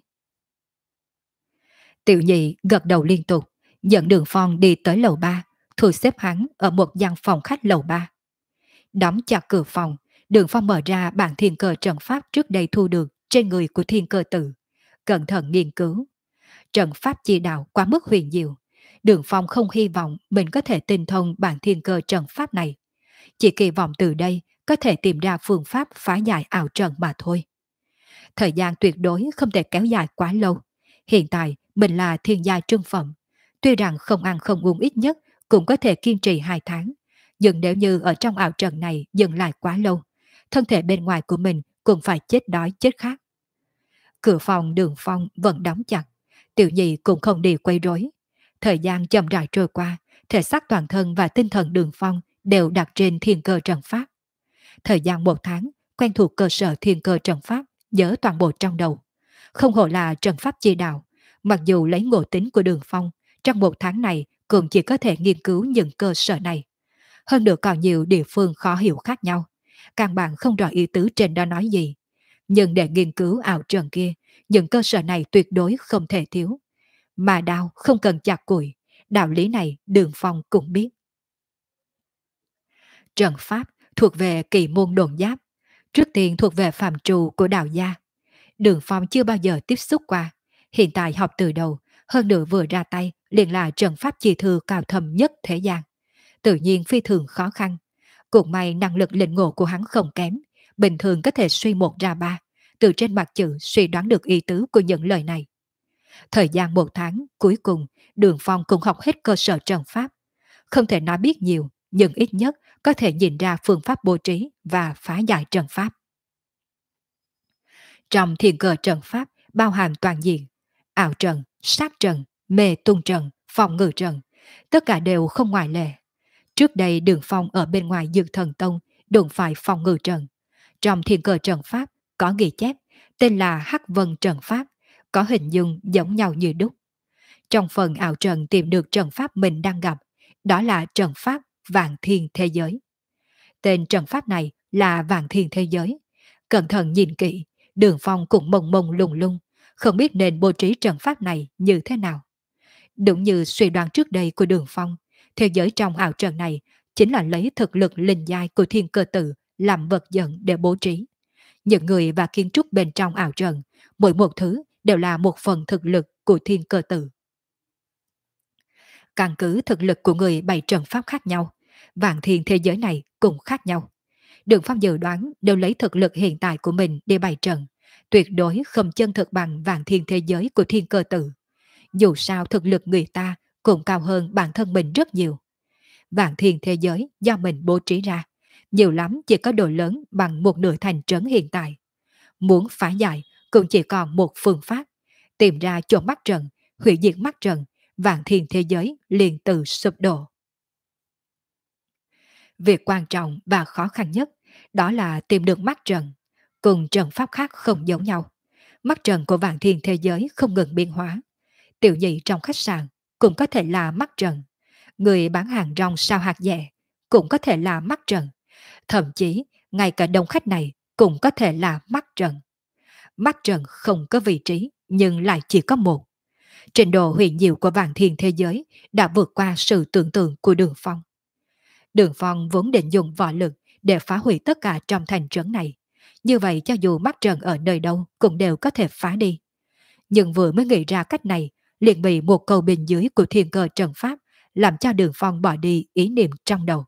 Tiểu Nhị gật đầu liên tục, dẫn Đường Phong đi tới lầu 3, thu xếp hắn ở một gian phòng khách lầu 3. Đóng chặt cửa phòng, Đường Phong mở ra bản thiên cơ trận pháp trước đây thu được trên người của thiên cơ tử, cẩn thận nghiên cứu. Trận pháp chi đạo quá mức huyền diệu, Đường Phong không hy vọng mình có thể tinh thông bản thiên cơ trận pháp này, chỉ kỳ vọng từ đây có thể tìm ra phương pháp phá giải ảo trận mà thôi. Thời gian tuyệt đối không thể kéo dài quá lâu. Hiện tại mình là thiên giai trung phẩm, tuy rằng không ăn không uống ít nhất cũng có thể kiên trì 2 tháng, nhưng nếu như ở trong ảo trận này dừng lại quá lâu, thân thể bên ngoài của mình cũng phải chết đói chết khát. Cửa phòng Đường Phong vẫn đóng chặt, Tiểu Nhị cũng không đi quấy rối. Thời gian chậm rãi trôi qua, thể xác toàn thân và tinh thần Đường Phong đều đặt trên thiên cơ trận pháp. Thời gian 1 tháng, quen thuộc cơ sở thiên cơ trận pháp, nhớ toàn bộ trong đầu. Không hổ là trận pháp chi đạo, mặc dù lấy ngộ tính của Đường Phong, trong 1 tháng này cũng chỉ có thể nghiên cứu những cơ sở này. Hơn nữa còn nhiều địa phương khó hiểu khác nhau. Căn bản không rõ ý tứ trên đó nói gì. Nhưng để nghiên cứu ảo trận kia, những cơ sở này tuyệt đối không thể thiếu. Mà đao không cần chặt củi, đạo lý này Đường Phong cũng biết. Trận pháp thuộc về kỳ môn đồn giáp, trước tiên thuộc về phạm trù của đạo gia. Đường Phong chưa bao giờ tiếp xúc qua, hiện tại học từ đầu, hơn nữa vừa ra tay liền là trận pháp chi thư cao thâm nhất thế gian. Tự nhiên phi thường khó khăn. Cũng may năng lực lĩnh ngộ của hắn không kém, bình thường có thể suy 1 ra 3, từ trên mặt chữ suy đoán được ý tứ của những lời này. Thời gian 1 tháng, cuối cùng, Đường Phong cũng học hết cơ sở trận pháp. Không thể nói biết nhiều, nhưng ít nhất có thể nhìn ra phương pháp bố trí và phá giải trận pháp. Trong thiên cơ trận pháp bao hàm toàn diện, ảo trận, sát trận, mê tung trận, phòng ngự trận, tất cả đều không ngoại lệ. Trước đây Đường Phong ở bên ngoài Dược Thần Tông đụng phải phòng ngự trận. Trong thiên cơ trận pháp có ghi chép tên là Hắc Vân trận pháp, có hình dung giống nhau như đúc. Trong phần ảo trận tìm được trận pháp mình đang gặp, đó là trận pháp Vạn Thiên Thế Giới. Tên trận pháp này là Vạn Thiên Thế Giới. Cẩn thận nhìn kỹ, Đường Phong cũng mông mông lung lung, không biết nên bố trí trận pháp này như thế nào. Đúng như suy đoán trước đây của Đường Phong, thế giới trong ảo trận này chính là lấy thực lực linh giai của thiên cơ tử làm vật dẫn để bố trí. Những người và kiến trúc bên trong ảo trận, mỗi một thứ đều là một phần thực lực của thiên cơ tử. Căn cứ thực lực của người bày trận pháp khác nhau, Vạn Thiên Thế Giới này cũng khác nhau. Đường Phong dự đoán đều lấy thực lực hiện tại của mình để bày trận, tuyệt đối không chân thực bằng Vạn Thiên Thế Giới của thiên cơ tử. Dù sao thực lực người ta cũng cao hơn bản thân mình rất nhiều. Vạn Thiên Thế Giới do mình bố trí ra, nhiều lắm chỉ có độ lớn bằng một nửa thành trấn hiện tại. Muốn phá giải cũng chỉ còn một phương pháp, tìm ra chỗ mắc trận, hủy diệt mắc trận, Vạn Thiên Thế Giới liền từ sụp đổ. Việc quan trọng và khó khăn nhất đó là tìm được mắc trận, cùng trận pháp khác không giống nhau. Mắc trận của Vạn Thiên Thế Giới không ngừng biến hóa. Tiểu Nhị trong khách sạn cũng có thể là mắc trận. Người bán hàng rong sao hạt dẻ cũng có thể là mắc trận. Thậm chí, ngay cả đông khách này cũng có thể là mắc trận. Mắc trận không có vị trí, nhưng lại chỉ có một. Trình độ huyền diệu của Vạn Thiên Thế Giới đã vượt qua sự tưởng tượng của Đường Phong. Đường Phong vốn định dùng võ lực để phá hủy tất cả trong thành trấn này. Như vậy cho dù mắc trận ở nơi đâu cũng đều có thể phá đi. Nhưng vừa mới nghĩ ra cách này, liền bị một câu bên dưới của thiên cơ trận pháp làm cho Đường Phong bỏ đi ý niệm trong đầu.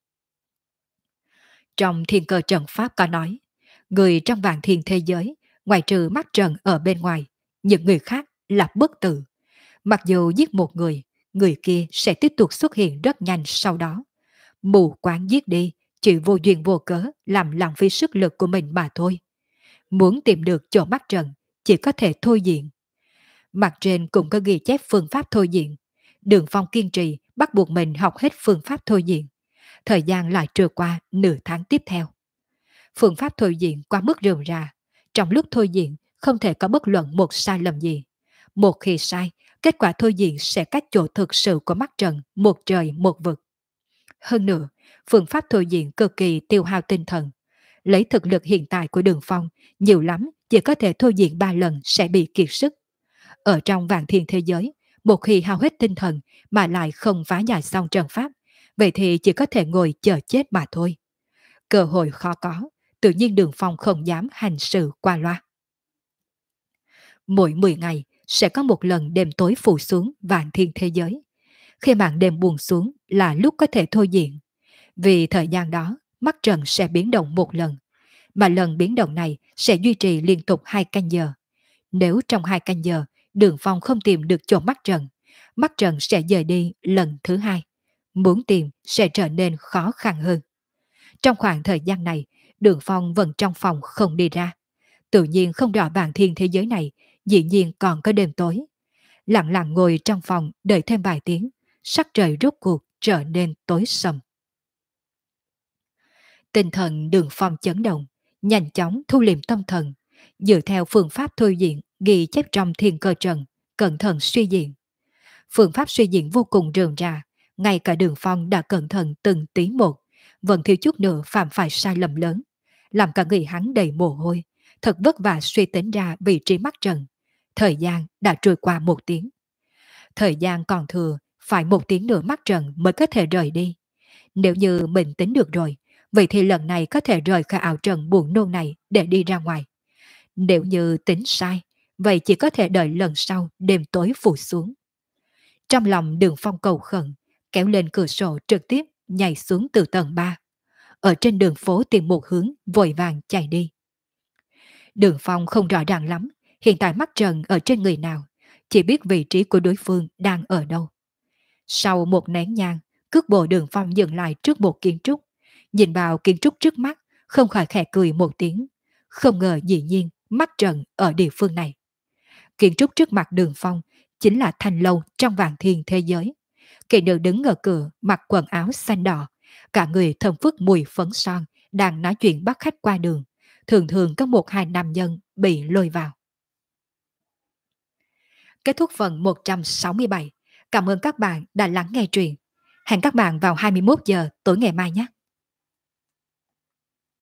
Trong thiên cơ trận pháp có nói, người trong Vạn Thiên Thế Giới, ngoài trừ mắc trận ở bên ngoài, những người khác là bất tử. Mặc dù giết một người, người kia sẽ tiếp tục xuất hiện rất nhanh sau đó. Mù quáng giết đi, chỉ vô duyên vô cớ làm lãng phí sức lực của mình mà thôi. Muốn tìm được chỗ mắc trần, chỉ có thể thôi diện. Mặt trên cũng có ghi chép phương pháp thôi diện. Đường Phong kiên trì bắt buộc mình học hết phương pháp thôi diện. Thời gian lại trôi qua nửa tháng tiếp theo. Phương pháp thôi diện quá mức rườm rà. Trong lúc thôi diện không thể có bất luận một sai lầm gì. Một khi sai, kết quả thôi diện sẽ cách chỗ thực sự của mắt trần một trời một vực. Hơn nữa, phương pháp thôi diện cực kỳ tiêu hao tinh thần. Lấy thực lực hiện tại của Đường Phong, nhiều lắm chỉ có thể thôi diện 3 lần sẽ bị kiệt sức. Ở trong vạn thiên thế giới, một khi hao hết tinh thần mà lại không phá giải xong trận pháp, vậy thì chỉ có thể ngồi chờ chết mà thôi. Cơ hội khó có, tự nhiên Đường Phong không dám hành sự qua loa. Mỗi 10 ngày sẽ có một lần đêm tối phủ xuống vạn thiên thế giới. Khi màn đêm buông xuống là lúc có thể thôi diện. Vì thời gian đó, mắt trần sẽ biến động một lần, mà lần biến động này sẽ duy trì liên tục 2 canh giờ. Nếu trong 2 canh giờ, Đường Phong không tìm được chỗ mắt trần sẽ dời đi lần thứ 2. Muốn tìm sẽ trở nên khó khăn hơn. Trong khoảng thời gian này, Đường Phong vẫn trong phòng không đi ra. Tự nhiên không rõ vạn thiên thế giới này, dĩ nhiên còn có đêm tối. Lặng lặng ngồi trong phòng đợi thêm vài tiếng, sắc trời rốt cuộc trở nên tối sầm. Tinh thần Đường Phong chấn động, nhanh chóng thu liệm tâm thần, dựa theo phương pháp thôi diện ghi chép trong thiên cơ trần, cẩn thận suy diễn. Phương pháp suy diễn vô cùng rườm rà, ngay cả Đường Phong đã cẩn thận từng tí một, vẫn thiếu chút nữa phạm phải sai lầm lớn, làm cả người hắn đầy mồ hôi, thật vất vả suy tính ra vị trí mắt trần. Thời gian đã trôi qua 1 tiếng. Thời gian còn thừa, phải 1 tiếng nữa mắt trần mới có thể rời đi. Nếu như mình tính được rồi, vậy thì lần này có thể rời khỏi ảo trần buồn nôn này để đi ra ngoài. Nếu như tính sai, vậy chỉ có thể đợi lần sau đêm tối phủ xuống. Trong lòng Đường Phong cầu khẩn, kéo lên cửa sổ trực tiếp nhảy xuống từ tầng 3. Ở trên đường phố tìm một hướng vội vàng chạy đi. Đường Phong không rõ ràng lắm hiện tại mắt trần ở trên người nào, chỉ biết vị trí của đối phương đang ở đâu. Sau một nén nhang, cước bộ Đường Phong dừng lại trước một kiến trúc, nhìn vào kiến trúc trước mắt, không khỏi khẽ cười 1 tiếng. Không ngờ dĩ nhiên mắt trần ở địa phương này. Kiến trúc trước mặt Đường Phong chính là thành lâu trong vạn thiên thế giới. Kỵ nữ đứng ở cửa mặc quần áo xanh đỏ, cả người thơm phức mùi phấn son, đang nói chuyện bắt khách qua đường. Thường thường có 1-2 nam nhân bị lôi vào. Kết thúc phần 167. Cảm ơn các bạn đã lắng nghe truyện. Hẹn các bạn vào 21 giờ tối ngày mai nhé.